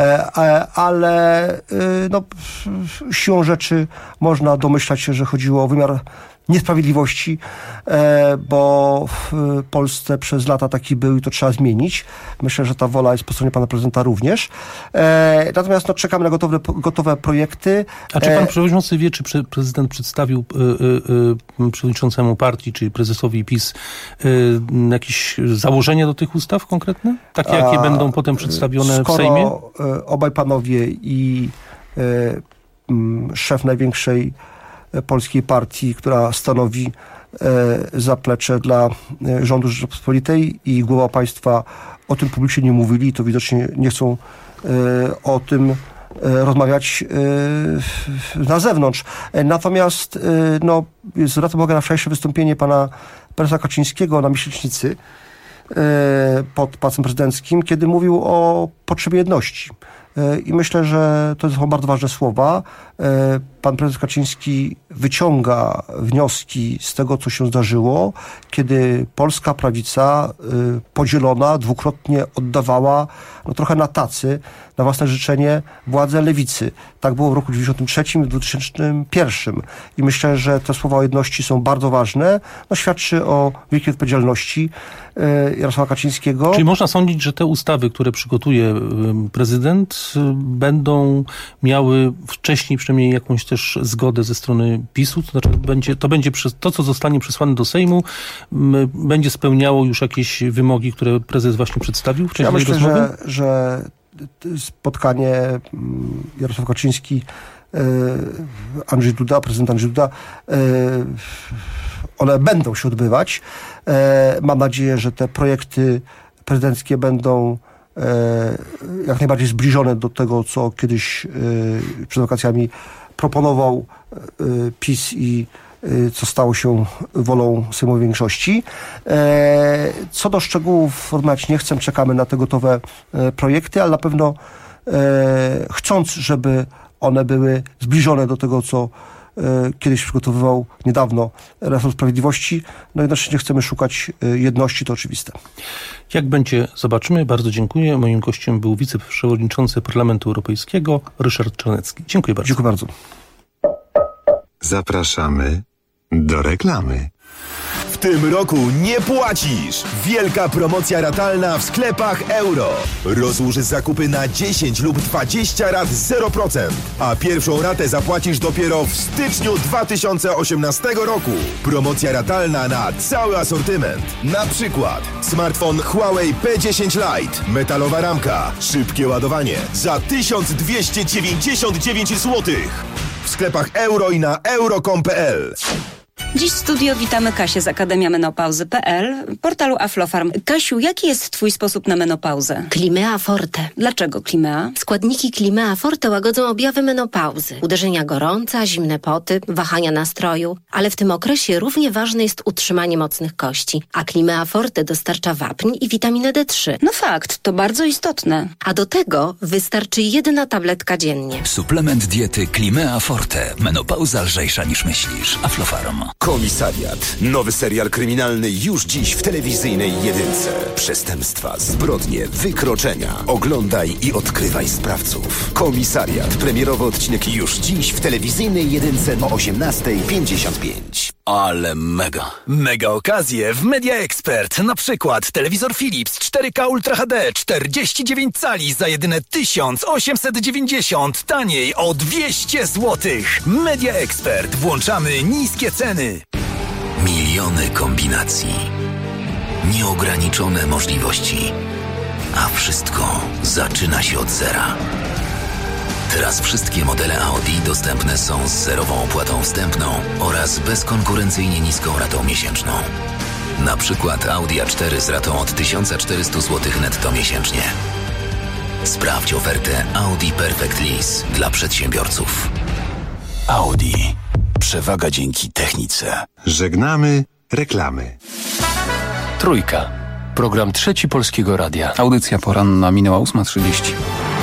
ale no, siłą rzeczy można domyślać się, że chodziło o wymiar niesprawiedliwości, bo w Polsce przez lata taki był i to trzeba zmienić. Myślę, że ta wola jest po stronie pana prezydenta również. Natomiast no, czekamy na gotowe projekty. A czy pan przewodniczący wie, czy prezydent przedstawił przewodniczącemu partii, czyli prezesowi PiS, jakieś założenia do tych ustaw konkretne? Takie, jakie będą potem przedstawione w Sejmie? Obaj panowie i szef największej polskiej partii, która stanowi zaplecze dla rządu Rzeczypospolitej i głowa państwa o tym publicznie nie mówili, to widocznie nie chcą o tym rozmawiać na zewnątrz. Natomiast no, zwracam uwagę na wczorajsze wystąpienie pana prezesa Kaczyńskiego na miesięcznicy pod Pałacem Prezydenckim, kiedy mówił o potrzebie jedności. I myślę, że to są bardzo ważne słowa. Pan prezes Kaczyński wyciąga wnioski z tego, co się zdarzyło, kiedy polska prawica podzielona dwukrotnie oddawała no, trochę na tacy, na własne życzenie władzę lewicy. Tak było w roku 1993 i 2001. I myślę, że te słowa o jedności są bardzo ważne. No, świadczy o wielkiej odpowiedzialności Jarosława Kaczyńskiego. Czyli można sądzić, że te ustawy, które przygotuje prezydent, będą miały wcześniej przynajmniej jakąś też zgodę ze strony PiS-u, to znaczy to, co zostanie przesłane do Sejmu, będzie spełniało już jakieś wymogi, które prezes właśnie przedstawił w czasie tej rozmowy? Ja myślę, że spotkanie Jarosław Kaczyński, Andrzej Duda, prezydent Andrzej Duda, one będą się odbywać. Mam nadzieję, że te projekty prezydenckie będą jak najbardziej zbliżone do tego, co kiedyś przed wakacjami proponował PiS i co stało się wolą sejmowej większości. Co do szczegółów rozmawiać nie chcę, czekamy na te gotowe projekty, ale na pewno chcąc, żeby one były zbliżone do tego, co kiedyś przygotowywał niedawno resort sprawiedliwości. No jednocześnie chcemy szukać jedności, to oczywiste. Jak będzie, zobaczymy. Bardzo dziękuję. Moim gościem był wiceprzewodniczący Parlamentu Europejskiego Ryszard Czarnecki. Dziękuję bardzo. Dziękuję bardzo. Zapraszamy do reklamy. W tym roku nie płacisz! Wielka promocja ratalna w sklepach Euro. Rozłóż zakupy na 10 lub 20 rat 0%, a pierwszą ratę zapłacisz dopiero w styczniu 2018 roku. Promocja ratalna na cały asortyment. Na przykład smartfon Huawei P10 Lite, metalowa ramka, szybkie ładowanie za 1299 zł. W sklepach Euro i na euro.com.pl. Dziś w studio witamy Kasię z Akademia Menopauzy.pl, portalu Aflofarm. Kasiu, jaki jest twój sposób na menopauzę? Climea Forte. Dlaczego Climea? Składniki Climea Forte łagodzą objawy menopauzy. Uderzenia gorąca, zimne poty, wahania nastroju. Ale w tym okresie równie ważne jest utrzymanie mocnych kości. A Climea Forte dostarcza wapń i witaminę D3. No fakt, to bardzo istotne. A do tego wystarczy 1 tabletka dziennie. Suplement diety Climea Forte. Menopauza lżejsza niż myślisz. Aflofarm. Komisariat. Nowy serial kryminalny już dziś w telewizyjnej jedynce. Przestępstwa, zbrodnie, wykroczenia. Oglądaj i odkrywaj sprawców. Komisariat. Premierowy odcinek już dziś w telewizyjnej jedynce o 18:55. Ale mega. Mega okazje w Media Expert. Na przykład telewizor Philips 4K Ultra HD 49 cali za jedyne 1890. Taniej o 200 zł. Media Expert. Włączamy niskie ceny. Miliony kombinacji. Nieograniczone możliwości. A wszystko zaczyna się od zera. Teraz wszystkie modele Audi dostępne są z zerową opłatą wstępną oraz bezkonkurencyjnie niską ratą miesięczną. Na przykład Audi A4 z ratą od 1400 zł netto miesięcznie. Sprawdź ofertę Audi Perfect Lease dla przedsiębiorców. Audi. Przewaga dzięki technice. Żegnamy reklamy. Trójka. Program Trzeci Polskiego Radia. Audycja poranna minęła 8:30.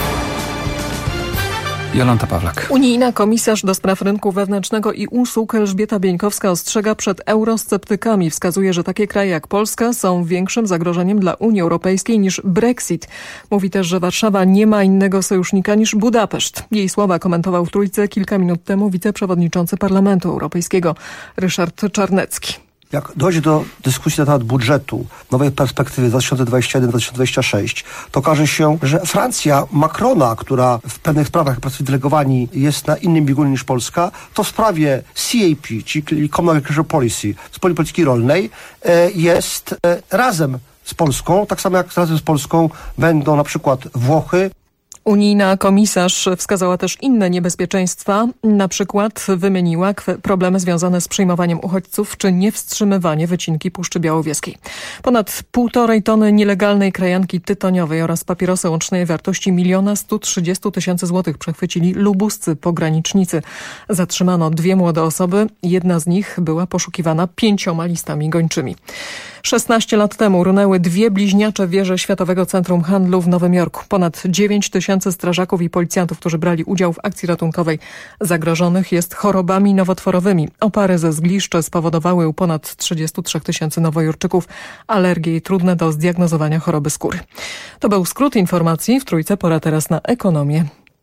Jolanta Pawlak. Unijna komisarz do spraw rynku wewnętrznego i usług Elżbieta Bieńkowska ostrzega przed eurosceptykami. Wskazuje, że takie kraje jak Polska są większym zagrożeniem dla Unii Europejskiej niż Brexit. Mówi też, że Warszawa nie ma innego sojusznika niż Budapeszt. Jej słowa komentował w Trójce kilka minut temu wiceprzewodniczący Parlamentu Europejskiego Ryszard Czarnecki. Jak dojdzie do dyskusji na temat budżetu, nowej perspektywy 2021-2026, to okaże się, że Francja Macrona, która w pewnych sprawach jak pracownicy delegowani jest na innym biegunie niż Polska, to w sprawie CAP, czyli Common Agricultural Policy, wspólnej polityki rolnej, jest razem z Polską, tak samo jak razem z Polską będą na przykład Włochy. Unijna komisarz wskazała też inne niebezpieczeństwa, na przykład wymieniła problemy związane z przyjmowaniem uchodźców czy niewstrzymywanie wycinki Puszczy Białowieskiej. Ponad 1,5 tony nielegalnej krajanki tytoniowej oraz papierosy łącznej wartości 1 130 000 złotych przechwycili lubuscy pogranicznicy. Zatrzymano 2 młode osoby, jedna z nich była poszukiwana 5 listami gończymi. 16 lat temu runęły 2 bliźniacze wieże Światowego Centrum Handlu w Nowym Jorku. Ponad 9 000 strażaków i policjantów, którzy brali udział w akcji ratunkowej, zagrożonych jest chorobami nowotworowymi. Opary ze zgliszczy spowodowały u ponad 33 000 nowojorczyków alergie i trudne do zdiagnozowania choroby skóry. To był skrót informacji. W Trójce pora teraz na ekonomię.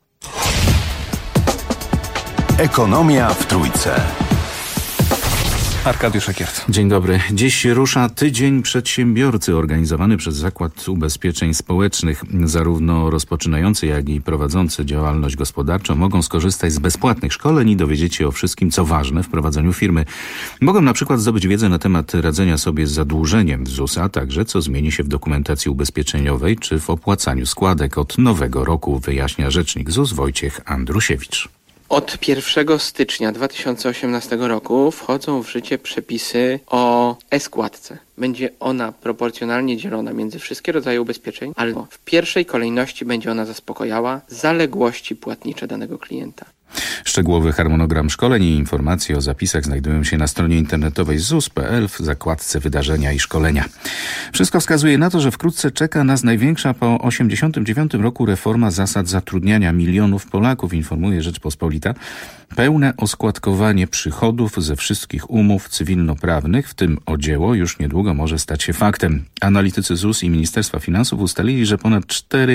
Ekonomia w Trójce. Arkadiusz Ekiert. Dzień dobry. Dziś rusza Tydzień Przedsiębiorcy organizowany przez Zakład Ubezpieczeń Społecznych. Zarówno rozpoczynający, jak i prowadzący działalność gospodarczą mogą skorzystać z bezpłatnych szkoleń i dowiedzieć się o wszystkim, co ważne w prowadzeniu firmy. Mogą na przykład zdobyć wiedzę na temat radzenia sobie z zadłużeniem w ZUS, a także co zmieni się w dokumentacji ubezpieczeniowej czy w opłacaniu składek od nowego roku, wyjaśnia rzecznik ZUS Wojciech Andrusiewicz. Od 1 stycznia 2018 roku wchodzą w życie przepisy o e-składce. Będzie ona proporcjonalnie dzielona między wszystkie rodzaje ubezpieczeń, ale w pierwszej kolejności będzie ona zaspokojała zaległości płatnicze danego klienta. Szczegółowy harmonogram szkoleń i informacje o zapisach znajdują się na stronie internetowej ZUS.pl w zakładce wydarzenia i szkolenia. Wszystko wskazuje na to, że wkrótce czeka nas największa po 1989 roku reforma zasad zatrudniania milionów Polaków, informuje Rzeczpospolita. Pełne oskładkowanie przychodów ze wszystkich umów cywilnoprawnych, w tym o dzieło, już niedługo może stać się faktem. Analitycy ZUS i Ministerstwa Finansów ustalili, że ponad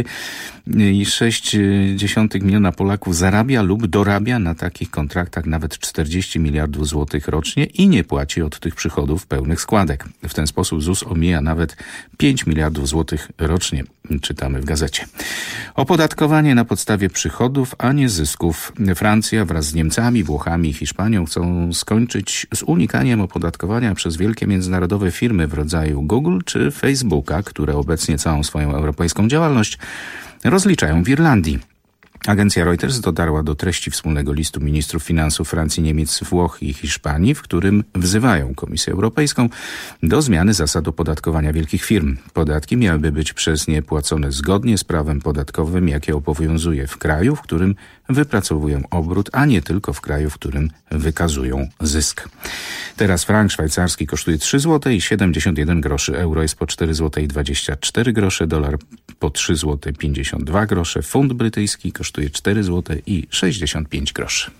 4,6 miliona Polaków zarabia lub dorabia na takich kontraktach nawet 40 miliardów złotych rocznie i nie płaci od tych przychodów pełnych składek. W ten sposób ZUS omija nawet 5 miliardów złotych rocznie, czytamy w gazecie. Opodatkowanie na podstawie przychodów, a nie zysków. Francja wraz z Niemcami, Włochami i Hiszpanią chcą skończyć z unikaniem opodatkowania przez wielkie międzynarodowe firmy w rodzaju Google czy Facebooka, które obecnie całą swoją europejską działalność rozliczają w Irlandii. Agencja Reuters dotarła do treści wspólnego listu ministrów finansów Francji, Niemiec, Włoch i Hiszpanii, w którym wzywają Komisję Europejską do zmiany zasad opodatkowania wielkich firm. Podatki miałyby być przez nie płacone zgodnie z prawem podatkowym, jakie obowiązuje w kraju, w którym wypracowują obrót, a nie tylko w kraju, w którym wykazują zysk. Teraz frank szwajcarski kosztuje 3 zł i 71 groszy, euro jest po 4 zł i 24 grosze, dolar po 3 zł 52 grosze, funt brytyjski kosztuje 4 zł i 65 groszy.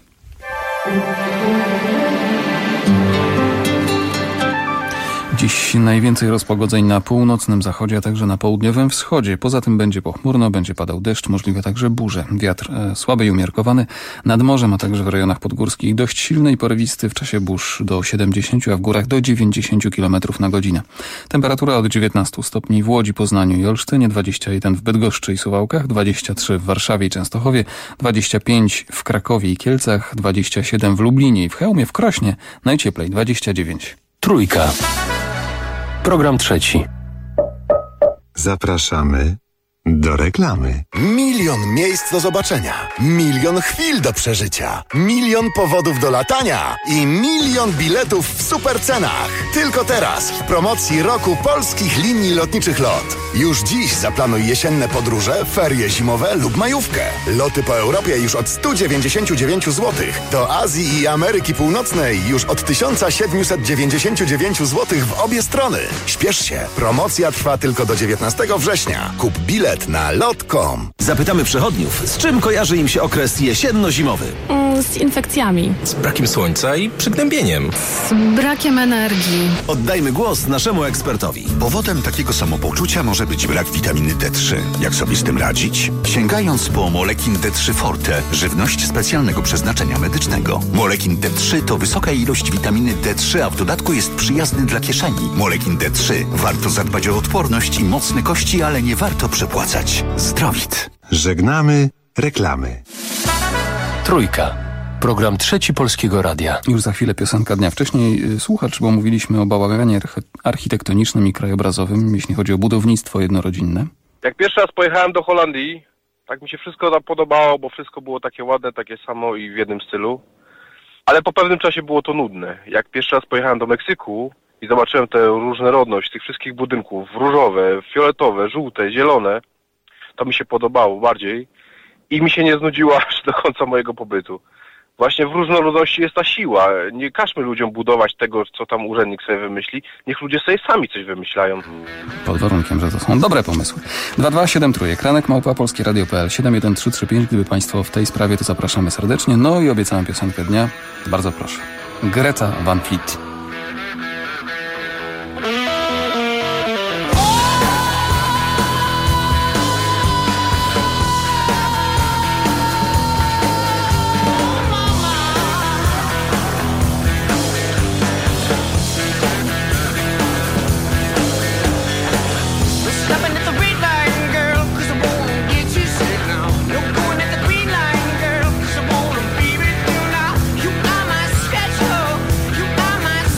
Dziś najwięcej rozpogodzeń na północnym zachodzie, a także na południowym wschodzie. Poza tym będzie pochmurno, będzie padał deszcz, możliwe także burze. Wiatr słaby i umiarkowany. Nad morzem, a także w rejonach podgórskich dość silny i porywisty, w czasie burz do 70, a w górach do 90 km na godzinę. Temperatura od 19 stopni w Łodzi, Poznaniu i Olsztynie, 21 w Bydgoszczy i Suwałkach, 23 w Warszawie i Częstochowie, 25 w Krakowie i Kielcach, 27 w Lublinie i w Chełmie, w Krośnie najcieplej 29. Trójka. Program trzeci. Zapraszamy do reklamy. 1 000 000 miejsc do zobaczenia, 1 000 000 chwil do przeżycia, 1 000 000 powodów do latania i 1 000 000 biletów w super cenach. Tylko teraz w promocji roku polskich linii lotniczych LOT. Już dziś zaplanuj jesienne podróże, ferie zimowe lub majówkę. Loty po Europie już od 199 zł. Do Azji i Ameryki Północnej już od 1799 zł w obie strony. Śpiesz się, promocja trwa tylko do 19 września. Kup bilet na lot.com. Zapytamy przechodniów, z czym kojarzy im się okres jesienno-zimowy. Z infekcjami. Z brakiem słońca i przygnębieniem. Z brakiem energii. Oddajmy głos naszemu ekspertowi. Powodem takiego samopoczucia może być brak witaminy D3. Jak sobie z tym radzić? Sięgając po Molekin D3 Forte, żywność specjalnego przeznaczenia medycznego. Molekin D3 to wysoka ilość witaminy D3, a w dodatku jest przyjazny dla kieszeni. Molekin D3. Warto zadbać o odporność i mocne kości, ale nie warto przepłacać. Zdrowit. Żegnamy reklamy. Trójka. Program trzeci Polskiego Radia. Już za chwilę piosenka dnia. Wcześniej słuchacz, bo mówiliśmy o bałaganie architektonicznym i krajobrazowym, jeśli chodzi o budownictwo jednorodzinne. Jak pierwszy raz pojechałem do Holandii, tak mi się wszystko tam podobało, bo wszystko było takie ładne, takie samo i w jednym stylu. Ale po pewnym czasie było to nudne. Jak pierwszy raz pojechałem do Meksyku i zobaczyłem tę różnorodność tych wszystkich budynków, różowe, fioletowe, żółte, zielone, to mi się podobało bardziej i mi się nie znudziło aż do końca mojego pobytu. Właśnie w różnorodności jest ta siła. Nie każmy ludziom budować tego, co tam urzędnik sobie wymyśli. Niech ludzie sobie sami coś wymyślają. Pod warunkiem, że to są dobre pomysły. 2273, kranek@polskieradio.pl 71335. Gdyby Państwo w tej sprawie, to zapraszamy serdecznie. No i obiecałem piosenkę dnia. Bardzo proszę. Greta Van Fleet. You got my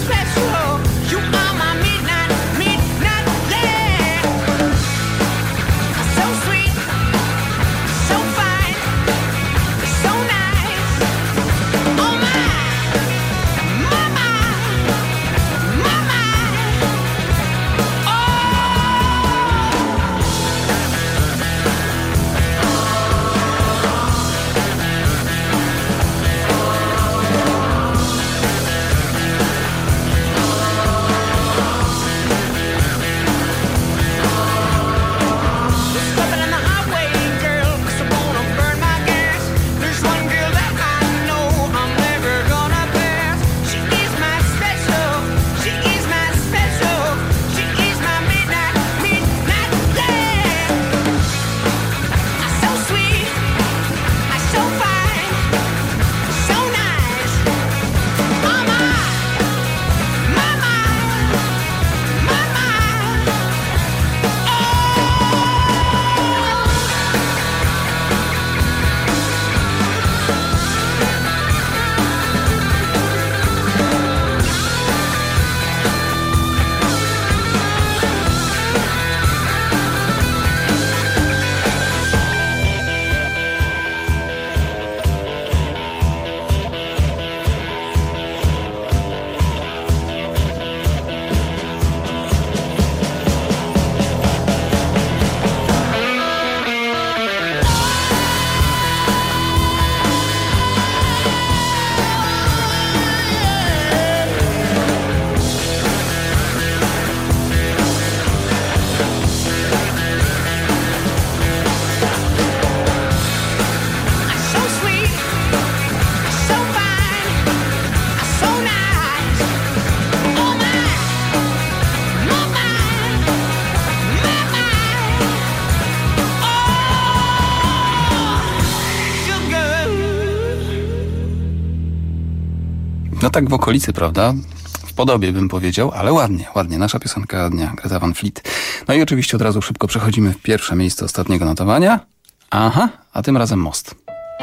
No tak w okolicy, prawda? W podobie bym powiedział, ale ładnie. Nasza piosenka dnia, Greta Van Fleet. No i oczywiście od razu szybko przechodzimy w pierwsze miejsce ostatniego notowania. Aha, a tym razem Most.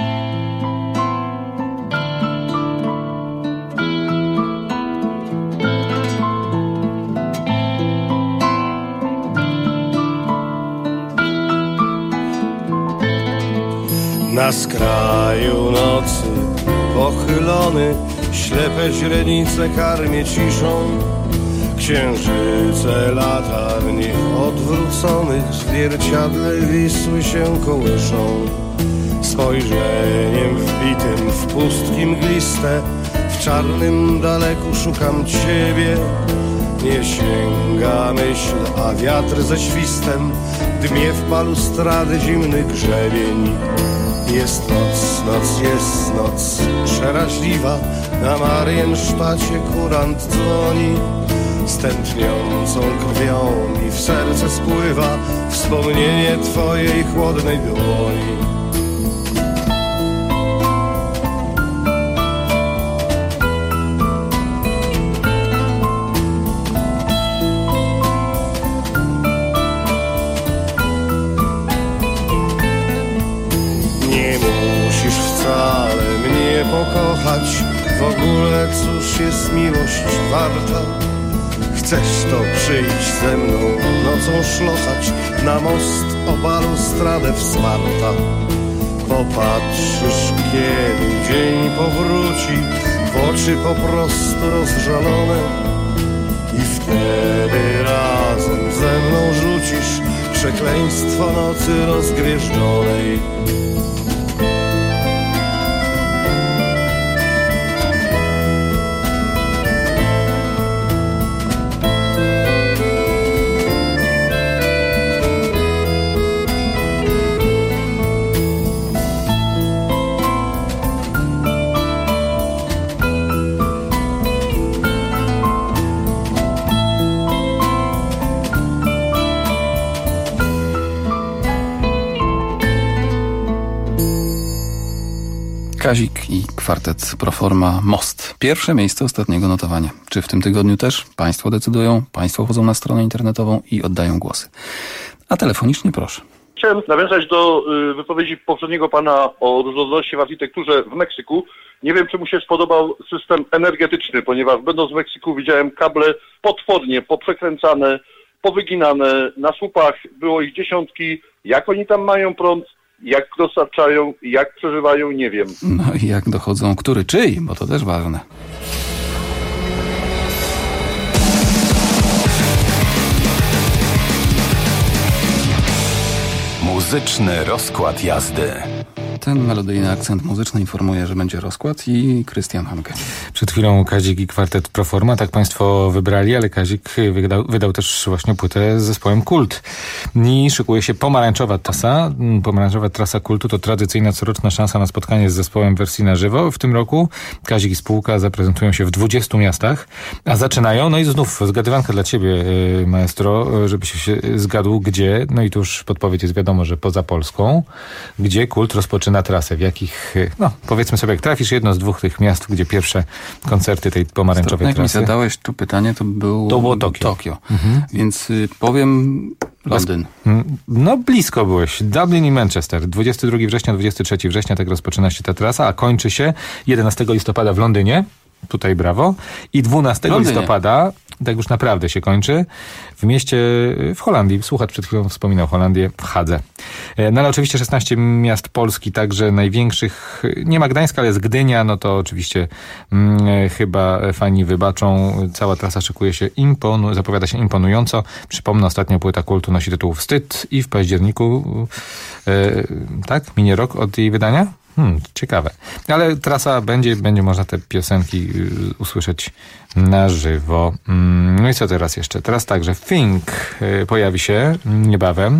Na skraju nocy pochylony, ślepe źrenice karmię ciszą. Księżyce latarni odwróconych w zwierciadle Wisły się kołyszą. Spojrzeniem wbitym w pustki mgliste, w czarnym daleku szukam ciebie. Nie sięga myśl, a wiatr ze świstem dmie w balustrady zimny grzebień. Jest noc przeraźliwa, na Mariensztacie kurant dzwoni. Z tętniącą krwią mi w serce spływa wspomnienie twojej chłodnej dłoni. Pokochać w ogóle, cóż jest miłość warta? Chcesz to przyjść ze mną nocą szlochać na most o balustradę wsparta. Popatrzysz, kiedy dzień powróci w oczy po prostu rozżalone i wtedy razem ze mną rzucisz przekleństwo nocy rozgwieżdżonej. Kazik i kwartet Proforma Most. Pierwsze miejsce ostatniego notowania. Czy w tym tygodniu też Państwo decydują? Państwo wchodzą na stronę internetową i oddają głosy. A telefonicznie proszę. Chciałem nawiązać do wypowiedzi poprzedniego pana o różnorodności w architekturze w Meksyku. Nie wiem, czy mu się spodobał system energetyczny, ponieważ będąc w Meksyku widziałem kable potwornie poprzekręcane, powyginane, na słupach było ich dziesiątki. Jak oni tam mają prąd? Jak dostarczają, jak przeżywają, nie wiem. No i jak dochodzą, który czyj, bo to też ważne. Muzyczny rozkład jazdy. Ten melodyjny akcent muzyczny informuje, że będzie rozkład i Krystian Hanke. Przed chwilą Kazik i kwartet Proforma, tak państwo wybrali, ale Kazik wydał też właśnie płytę z zespołem Kult. I szykuje się pomarańczowa trasa. Pomarańczowa trasa Kultu to tradycyjna coroczna szansa na spotkanie z zespołem w wersji na żywo. W tym roku Kazik i spółka zaprezentują się w 20 miastach, a zaczynają, no i znów zgadywanka dla ciebie, maestro, żebyś się zgadł, gdzie, no i tu już podpowiedź jest wiadomo, że poza Polską, gdzie Kult rozpoczyna trasę, w jakich, no powiedzmy sobie, jak trafisz jedno z dwóch tych miast, gdzie pierwsze koncerty tej pomarańczowej trasy. Jak mi zadałeś tu pytanie, to było Tokio. Mhm. Więc powiem Londyn. No blisko byłeś. Dublin i Manchester. 22 września, 23 września tak rozpoczyna się ta trasa, a kończy się 11 listopada w Londynie. Tutaj brawo. I 12 listopada, tak już naprawdę się kończy, w mieście w Holandii. Słuchacz przed chwilą wspominał Holandię, w Hadze. No ale oczywiście 16 miast Polski, także największych, nie ma Gdańska, ale jest Gdynia, no to oczywiście chyba fani wybaczą. Cała trasa szykuje się, zapowiada się imponująco. Przypomnę, ostatnia płyta Kultu nosi tytuł Wstyd i w październiku, tak, minie rok od jej wydania. Ciekawe. Ale trasa będzie można te piosenki usłyszeć na żywo. No i co teraz jeszcze? Teraz także Think pojawi się niebawem.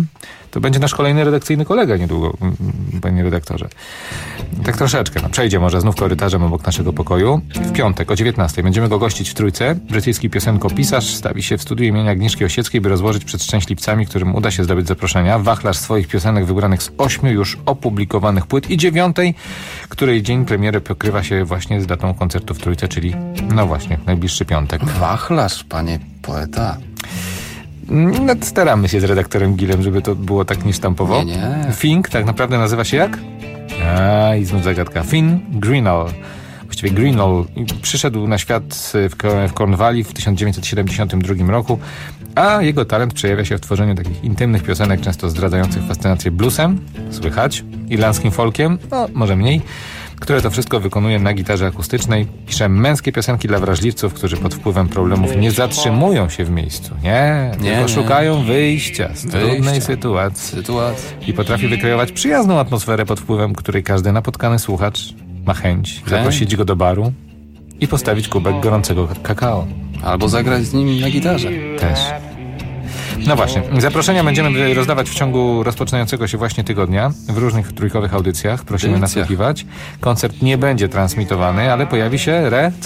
To będzie nasz kolejny redakcyjny kolega niedługo, panie redaktorze. Tak troszeczkę. Przejdzie może znów korytarzem obok naszego pokoju. W piątek o 19:00 będziemy go gościć w Trójce. Brytyjski piosenkopisarz stawi się w studiu imienia Agnieszki Osieckiej, by rozłożyć przed szczęśliwcami, którym uda się zdobyć zaproszenia, wachlarz swoich piosenek wybranych z 8 już opublikowanych płyt i 9, której dzień premiery pokrywa się właśnie z datą koncertu w Trójce, czyli no właśnie, najbliższy piątek. Wachlarz, panie poeta. No, staramy się z redaktorem Gilem, żeby to było tak niesztampowo. Nie. Fink tak naprawdę nazywa się jak? I znów zagadka. Finn Greenall. Właściwie Greenall przyszedł na świat w Cornwalli w 1972 roku, a jego talent przejawia się w tworzeniu takich intymnych piosenek, często zdradzających fascynację bluesem, słychać, irlandzkim folkiem, no może mniej, które to wszystko wykonuje na gitarze akustycznej. Pisze męskie piosenki dla wrażliwców, którzy pod wpływem problemów nie zatrzymują się w miejscu. Tylko szukają wyjścia z trudnej sytuacji. I potrafi wykreować przyjazną atmosferę, pod wpływem której każdy napotkany słuchacz ma chęć zaprosić go do baru i postawić kubek gorącego kakao. Albo zagrać z nim na gitarze. Też. No właśnie, zaproszenia będziemy rozdawać w ciągu rozpoczynającego się właśnie tygodnia w różnych trójkowych audycjach. Prosimy nasłuchiwać. Koncert nie będzie transmitowany, ale pojawi się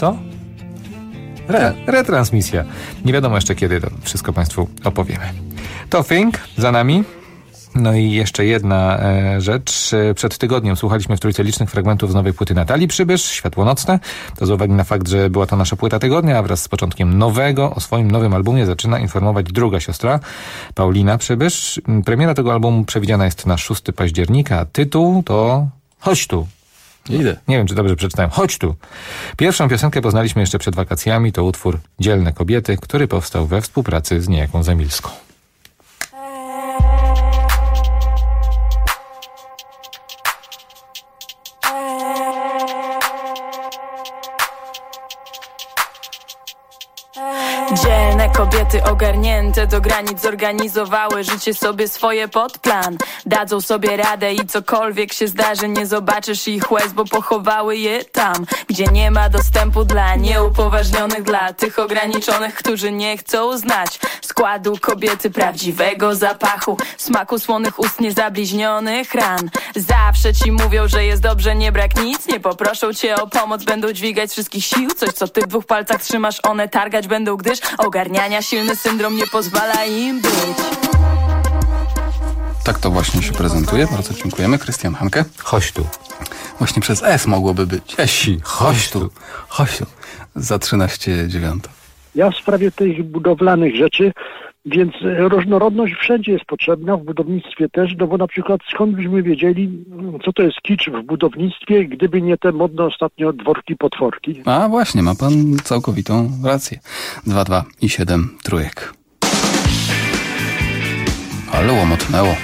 retransmisja. Nie wiadomo jeszcze kiedy, to wszystko Państwu opowiemy. To Think za nami. No i jeszcze jedna rzecz. Przed tygodniem słuchaliśmy w Trójce licznych fragmentów z nowej płyty Natalii Przybysz, Światło nocne. To z uwagi na fakt, że była to nasza płyta tygodnia, a wraz z początkiem nowego, o swoim nowym albumie zaczyna informować druga siostra, Paulina Przybysz. Premiera tego albumu przewidziana jest na 6 października, a tytuł to Chodź tu. Idę. Nie wiem, czy dobrze przeczytałem. Chodź tu. Pierwszą piosenkę poznaliśmy jeszcze przed wakacjami. To utwór Dzielne kobiety, który powstał we współpracy z niejaką Zamilską. Dzielne kobiety ogarnięte do granic zorganizowały życie sobie swoje pod plan. Dadzą sobie radę i cokolwiek się zdarzy, nie zobaczysz ich łez, bo pochowały je tam, gdzie nie ma dostępu dla nieupoważnionych, dla tych ograniczonych, którzy nie chcą znać składu kobiety, prawdziwego zapachu, smaku słonych ust, niezabliźnionych ran. Zawsze ci mówią, że jest dobrze, nie brak nic, nie poproszą cię o pomoc, będą dźwigać wszystkich sił. Coś, co ty w 2 palcach trzymasz, one targać będą, gdyż ogarniania silny syndrom nie pozwala im być. Tak to właśnie się prezentuje. Bardzo dziękujemy. Krystian Hanke. Chodź tu. Właśnie przez S mogłoby być. Chodź tu. Chodź tu. Za 13:09. Ja w sprawie tych budowlanych rzeczy, więc różnorodność wszędzie jest potrzebna, w budownictwie też, no bo na przykład skąd byśmy wiedzieli, co to jest kicz w budownictwie, gdyby nie te modne ostatnio dworki, potworki. A właśnie, ma pan całkowitą rację. 2 i 7 trójek. Ale łomotnęło.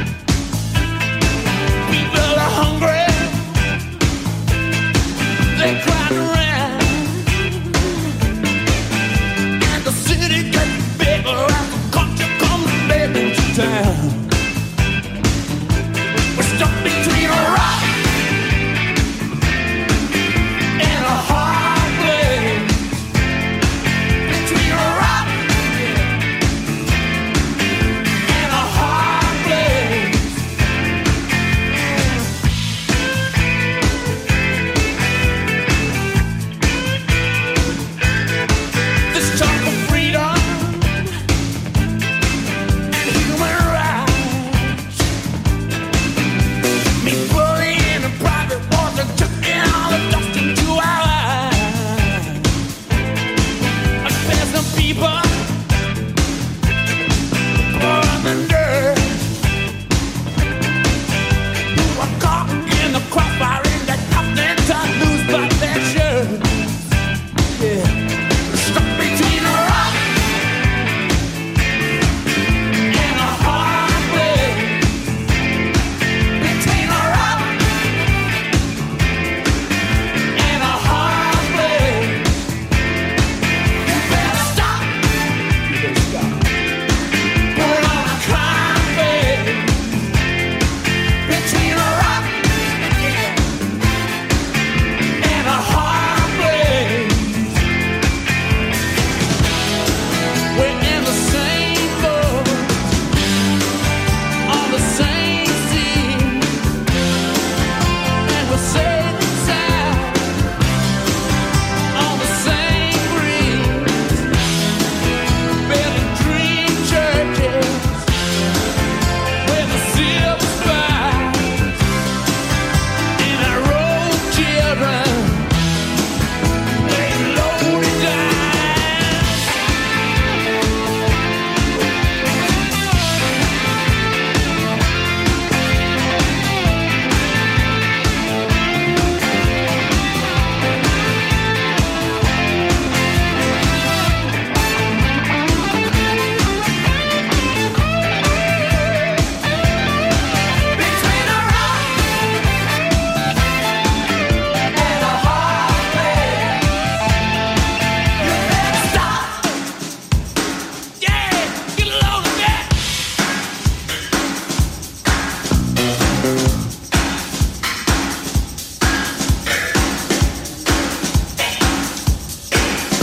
They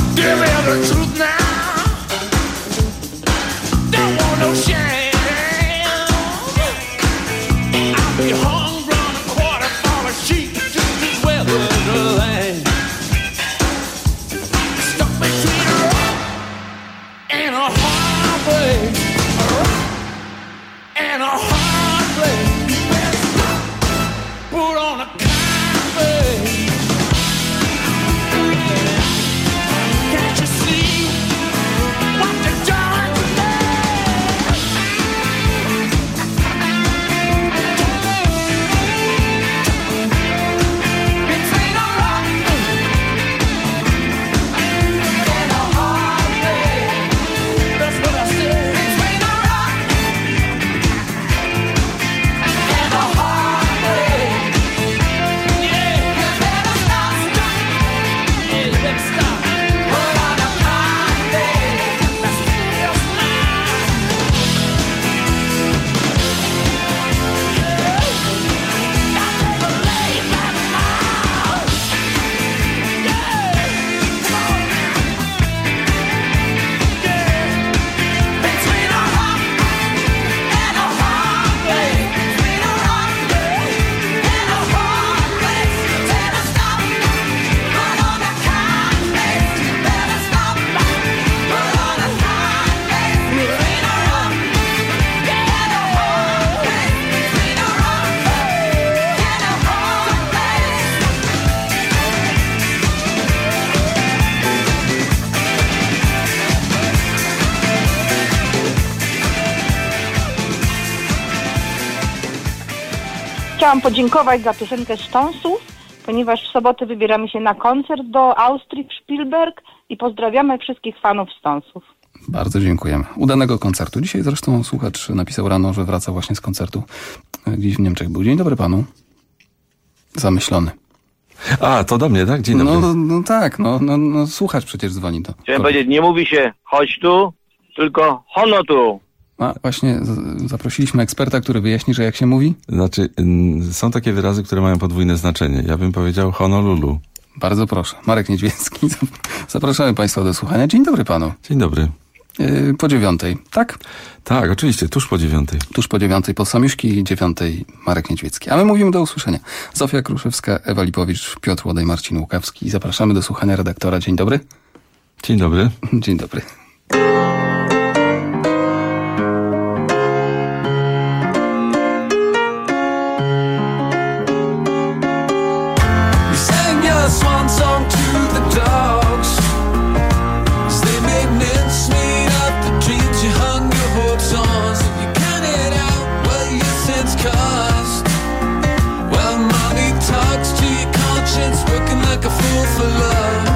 Give me the truth now. Don't want no shame. I'll be hung, run a quarter for a sheep to this weather the land. Stuck between a rock and a hard place. A rock and a hard place. Put on a kind face. Can't you see what they're doing to me? Between a rock and a hard place. That's what I said. Between a rock and a hard place. Yeah, you better stop. Yeah, you better stop. Put on a kind face. Let's feel smile. Yeah, I never lay my mouth. Yeah, come on now. Yeah, between a rock and a hard place. Between a rock and a hard place. You better stop. Put on a kind face. You better stop. Put on a kind face. Between a rock and a hard place. Between a rock and a hard place. Chciałam podziękować za piosenkę Stonesów, ponieważ w sobotę wybieramy się na koncert do Austrii w Spielberg i pozdrawiamy wszystkich fanów Stonesów. Bardzo dziękujemy. Udanego koncertu. Dzisiaj zresztą słuchacz napisał rano, że wraca właśnie z koncertu. Gdzieś w Niemczech był. Dzień dobry panu. Zamyślony. A, to do mnie, tak? Dzień dobry. No tak, słuchacz przecież dzwoni to. Chciałem powiedzieć, nie mówi się chodź tu, tylko hono tu. A właśnie zaprosiliśmy eksperta, który wyjaśni, że jak się mówi? Znaczy, są takie wyrazy, które mają podwójne znaczenie. Ja bym powiedział Honolulu. Bardzo proszę. Marek Niedźwiecki. Zapraszamy państwa do słuchania. Dzień dobry panu. Dzień dobry. Po 9:00, tak? Tak, oczywiście, tuż po 9:00. Tuż po 9:00, po samiuszki 9:00 Marek Niedźwiecki. A my mówimy do usłyszenia. Zofia Kruszewska, Ewa Lipowicz, Piotr Łodej, Marcin Łukawski. Zapraszamy do słuchania redaktora. Dzień dobry. Dzień dobry. Dzień dobry. You sang your swan song to the dogs as they made mincemeat of the dreams you hung your hopes on. So you counted out what your sins cost. Well, money talks to your conscience, working like a fool for love.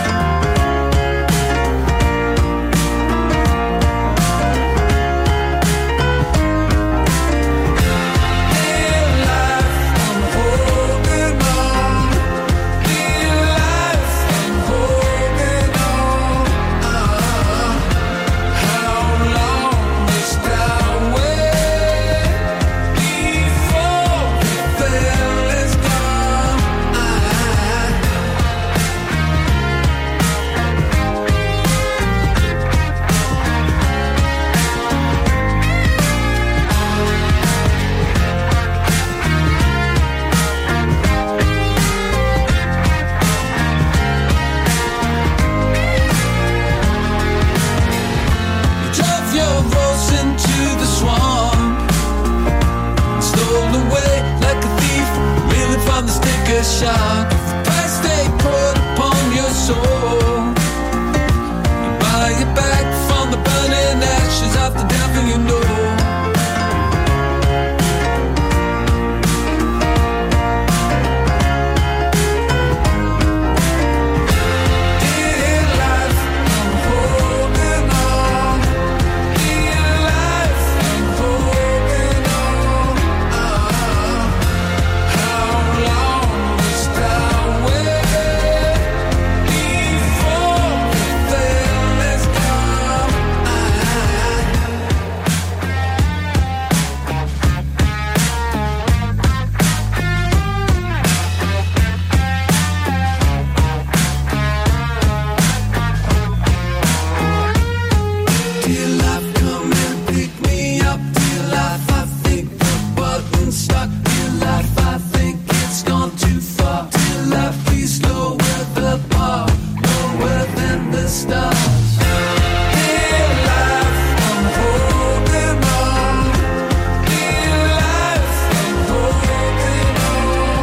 Shock, the price they put upon your soul. You buy it back from the burning ashes of the devil you know. Stop. stars. Dear life, I'm holding on. Dear life, I'm holding on.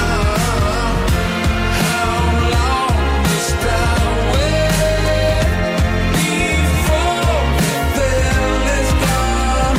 How long must I wait before the bell is gone?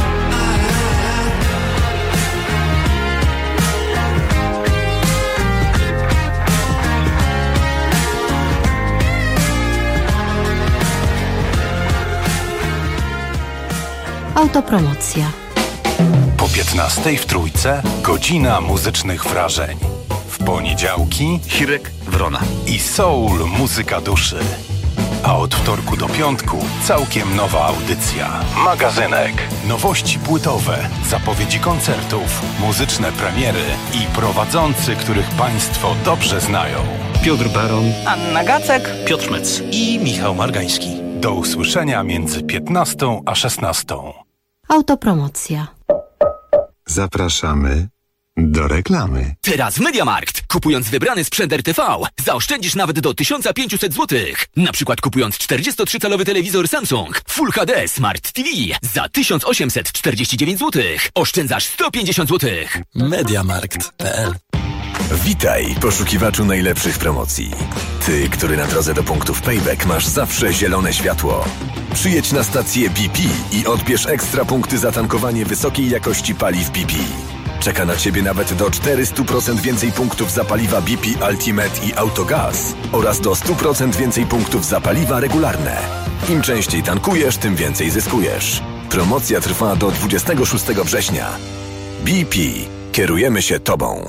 Autopromocja. Po 15 w Trójce godzina muzycznych wrażeń. W poniedziałki Hirek Wrona i Soul Muzyka Duszy. A od wtorku do piątku całkiem nowa audycja. Magazynek. Nowości płytowe, zapowiedzi koncertów, muzyczne premiery i prowadzący, których Państwo dobrze znają. Piotr Baron, Anna Gacek, Piotr Mec i Michał Margański. Do usłyszenia między 15 a 16. Autopromocja. Zapraszamy do reklamy. Teraz w MediaMarkt. Kupując wybrany sprzęt RTV, zaoszczędzisz nawet do 1500 zł. Na przykład kupując 43-calowy telewizor Samsung Full HD Smart TV za 1849 zł. Oszczędzasz 150 zł. MediaMarkt.pl. Witaj, poszukiwaczu najlepszych promocji. Ty, który na drodze do punktów Payback masz zawsze zielone światło. Przyjedź na stację BP i odbierz ekstra punkty za tankowanie wysokiej jakości paliw BP. Czeka na Ciebie nawet do 400% więcej punktów za paliwa BP Ultimate i Autogaz oraz do 100% więcej punktów za paliwa regularne. Im częściej tankujesz, tym więcej zyskujesz. Promocja trwa do 26 września. BP. Kierujemy się Tobą.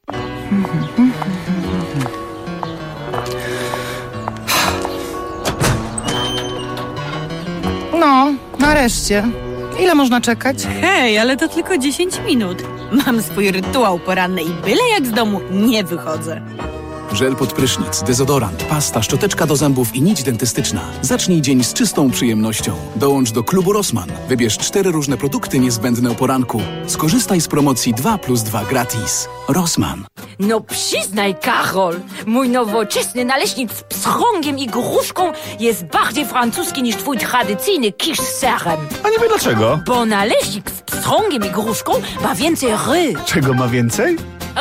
No, nareszcie. Ile można czekać? Hej, ale to tylko 10 minut. Mam swój rytuał poranny i byle jak z domu nie wychodzę. Żel pod prysznic, dezodorant, pasta, szczoteczka do zębów i nić dentystyczna. Zacznij dzień z czystą przyjemnością. Dołącz do klubu Rossmann. Wybierz 4 różne produkty niezbędne o poranku. Skorzystaj z promocji 2+2 gratis. Rossmann. No przyznaj, Karol, mój nowoczesny naleśnik z pstrągiem i gruszką jest bardziej francuski niż twój tradycyjny kisz z serem. A niby dlaczego? Bo naleśnik z pstrągiem i gruszką ma więcej ry. Czego ma więcej?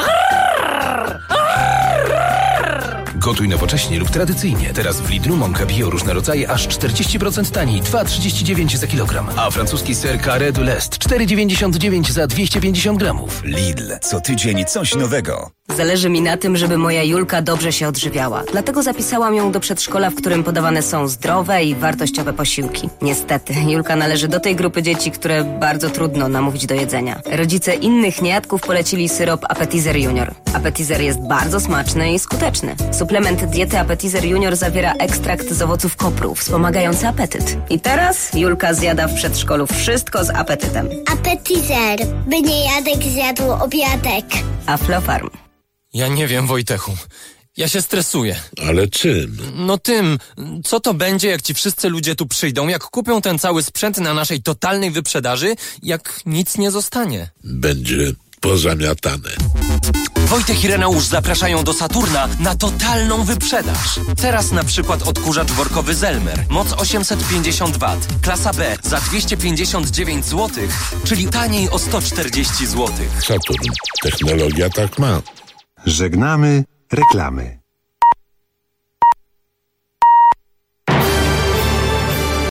Gotuj nowocześnie lub tradycyjnie. Teraz w Lidlu mąka bio różne rodzaje aż 40% taniej, 2,39 za kilogram. A francuski ser Carré de l'Est 4,99 za 250 gramów. Lidl. Co tydzień coś nowego. Zależy mi na tym, żeby moja Julka dobrze się odżywiała. Dlatego zapisałam ją do przedszkola, w którym podawane są zdrowe i wartościowe posiłki. Niestety, Julka należy do tej grupy dzieci, które bardzo trudno namówić do jedzenia. Rodzice innych niejadków polecili syrop Appetizer Junior. Appetizer jest bardzo smaczny i skuteczny. Suplement diety Appetizer Junior zawiera ekstrakt z owoców kopru, wspomagający apetyt. I teraz Julka zjada w przedszkolu wszystko z apetytem. Appetizer, by niejadek zjadł obiadek. Aflofarm. Ja nie wiem, Wojtechu. Ja się stresuję. Ale czym? No tym. Co to będzie, jak ci wszyscy ludzie tu przyjdą, jak kupią ten cały sprzęt na naszej totalnej wyprzedaży, jak nic nie zostanie? Będzie pozamiatane. Wojtek i Reneusz zapraszają do Saturna na totalną wyprzedaż. Teraz na przykład odkurzacz workowy Zelmer, moc 850 W, klasa B za 259 zł, czyli taniej o 140 zł. Saturn. Technologia tak ma. Żegnamy reklamy.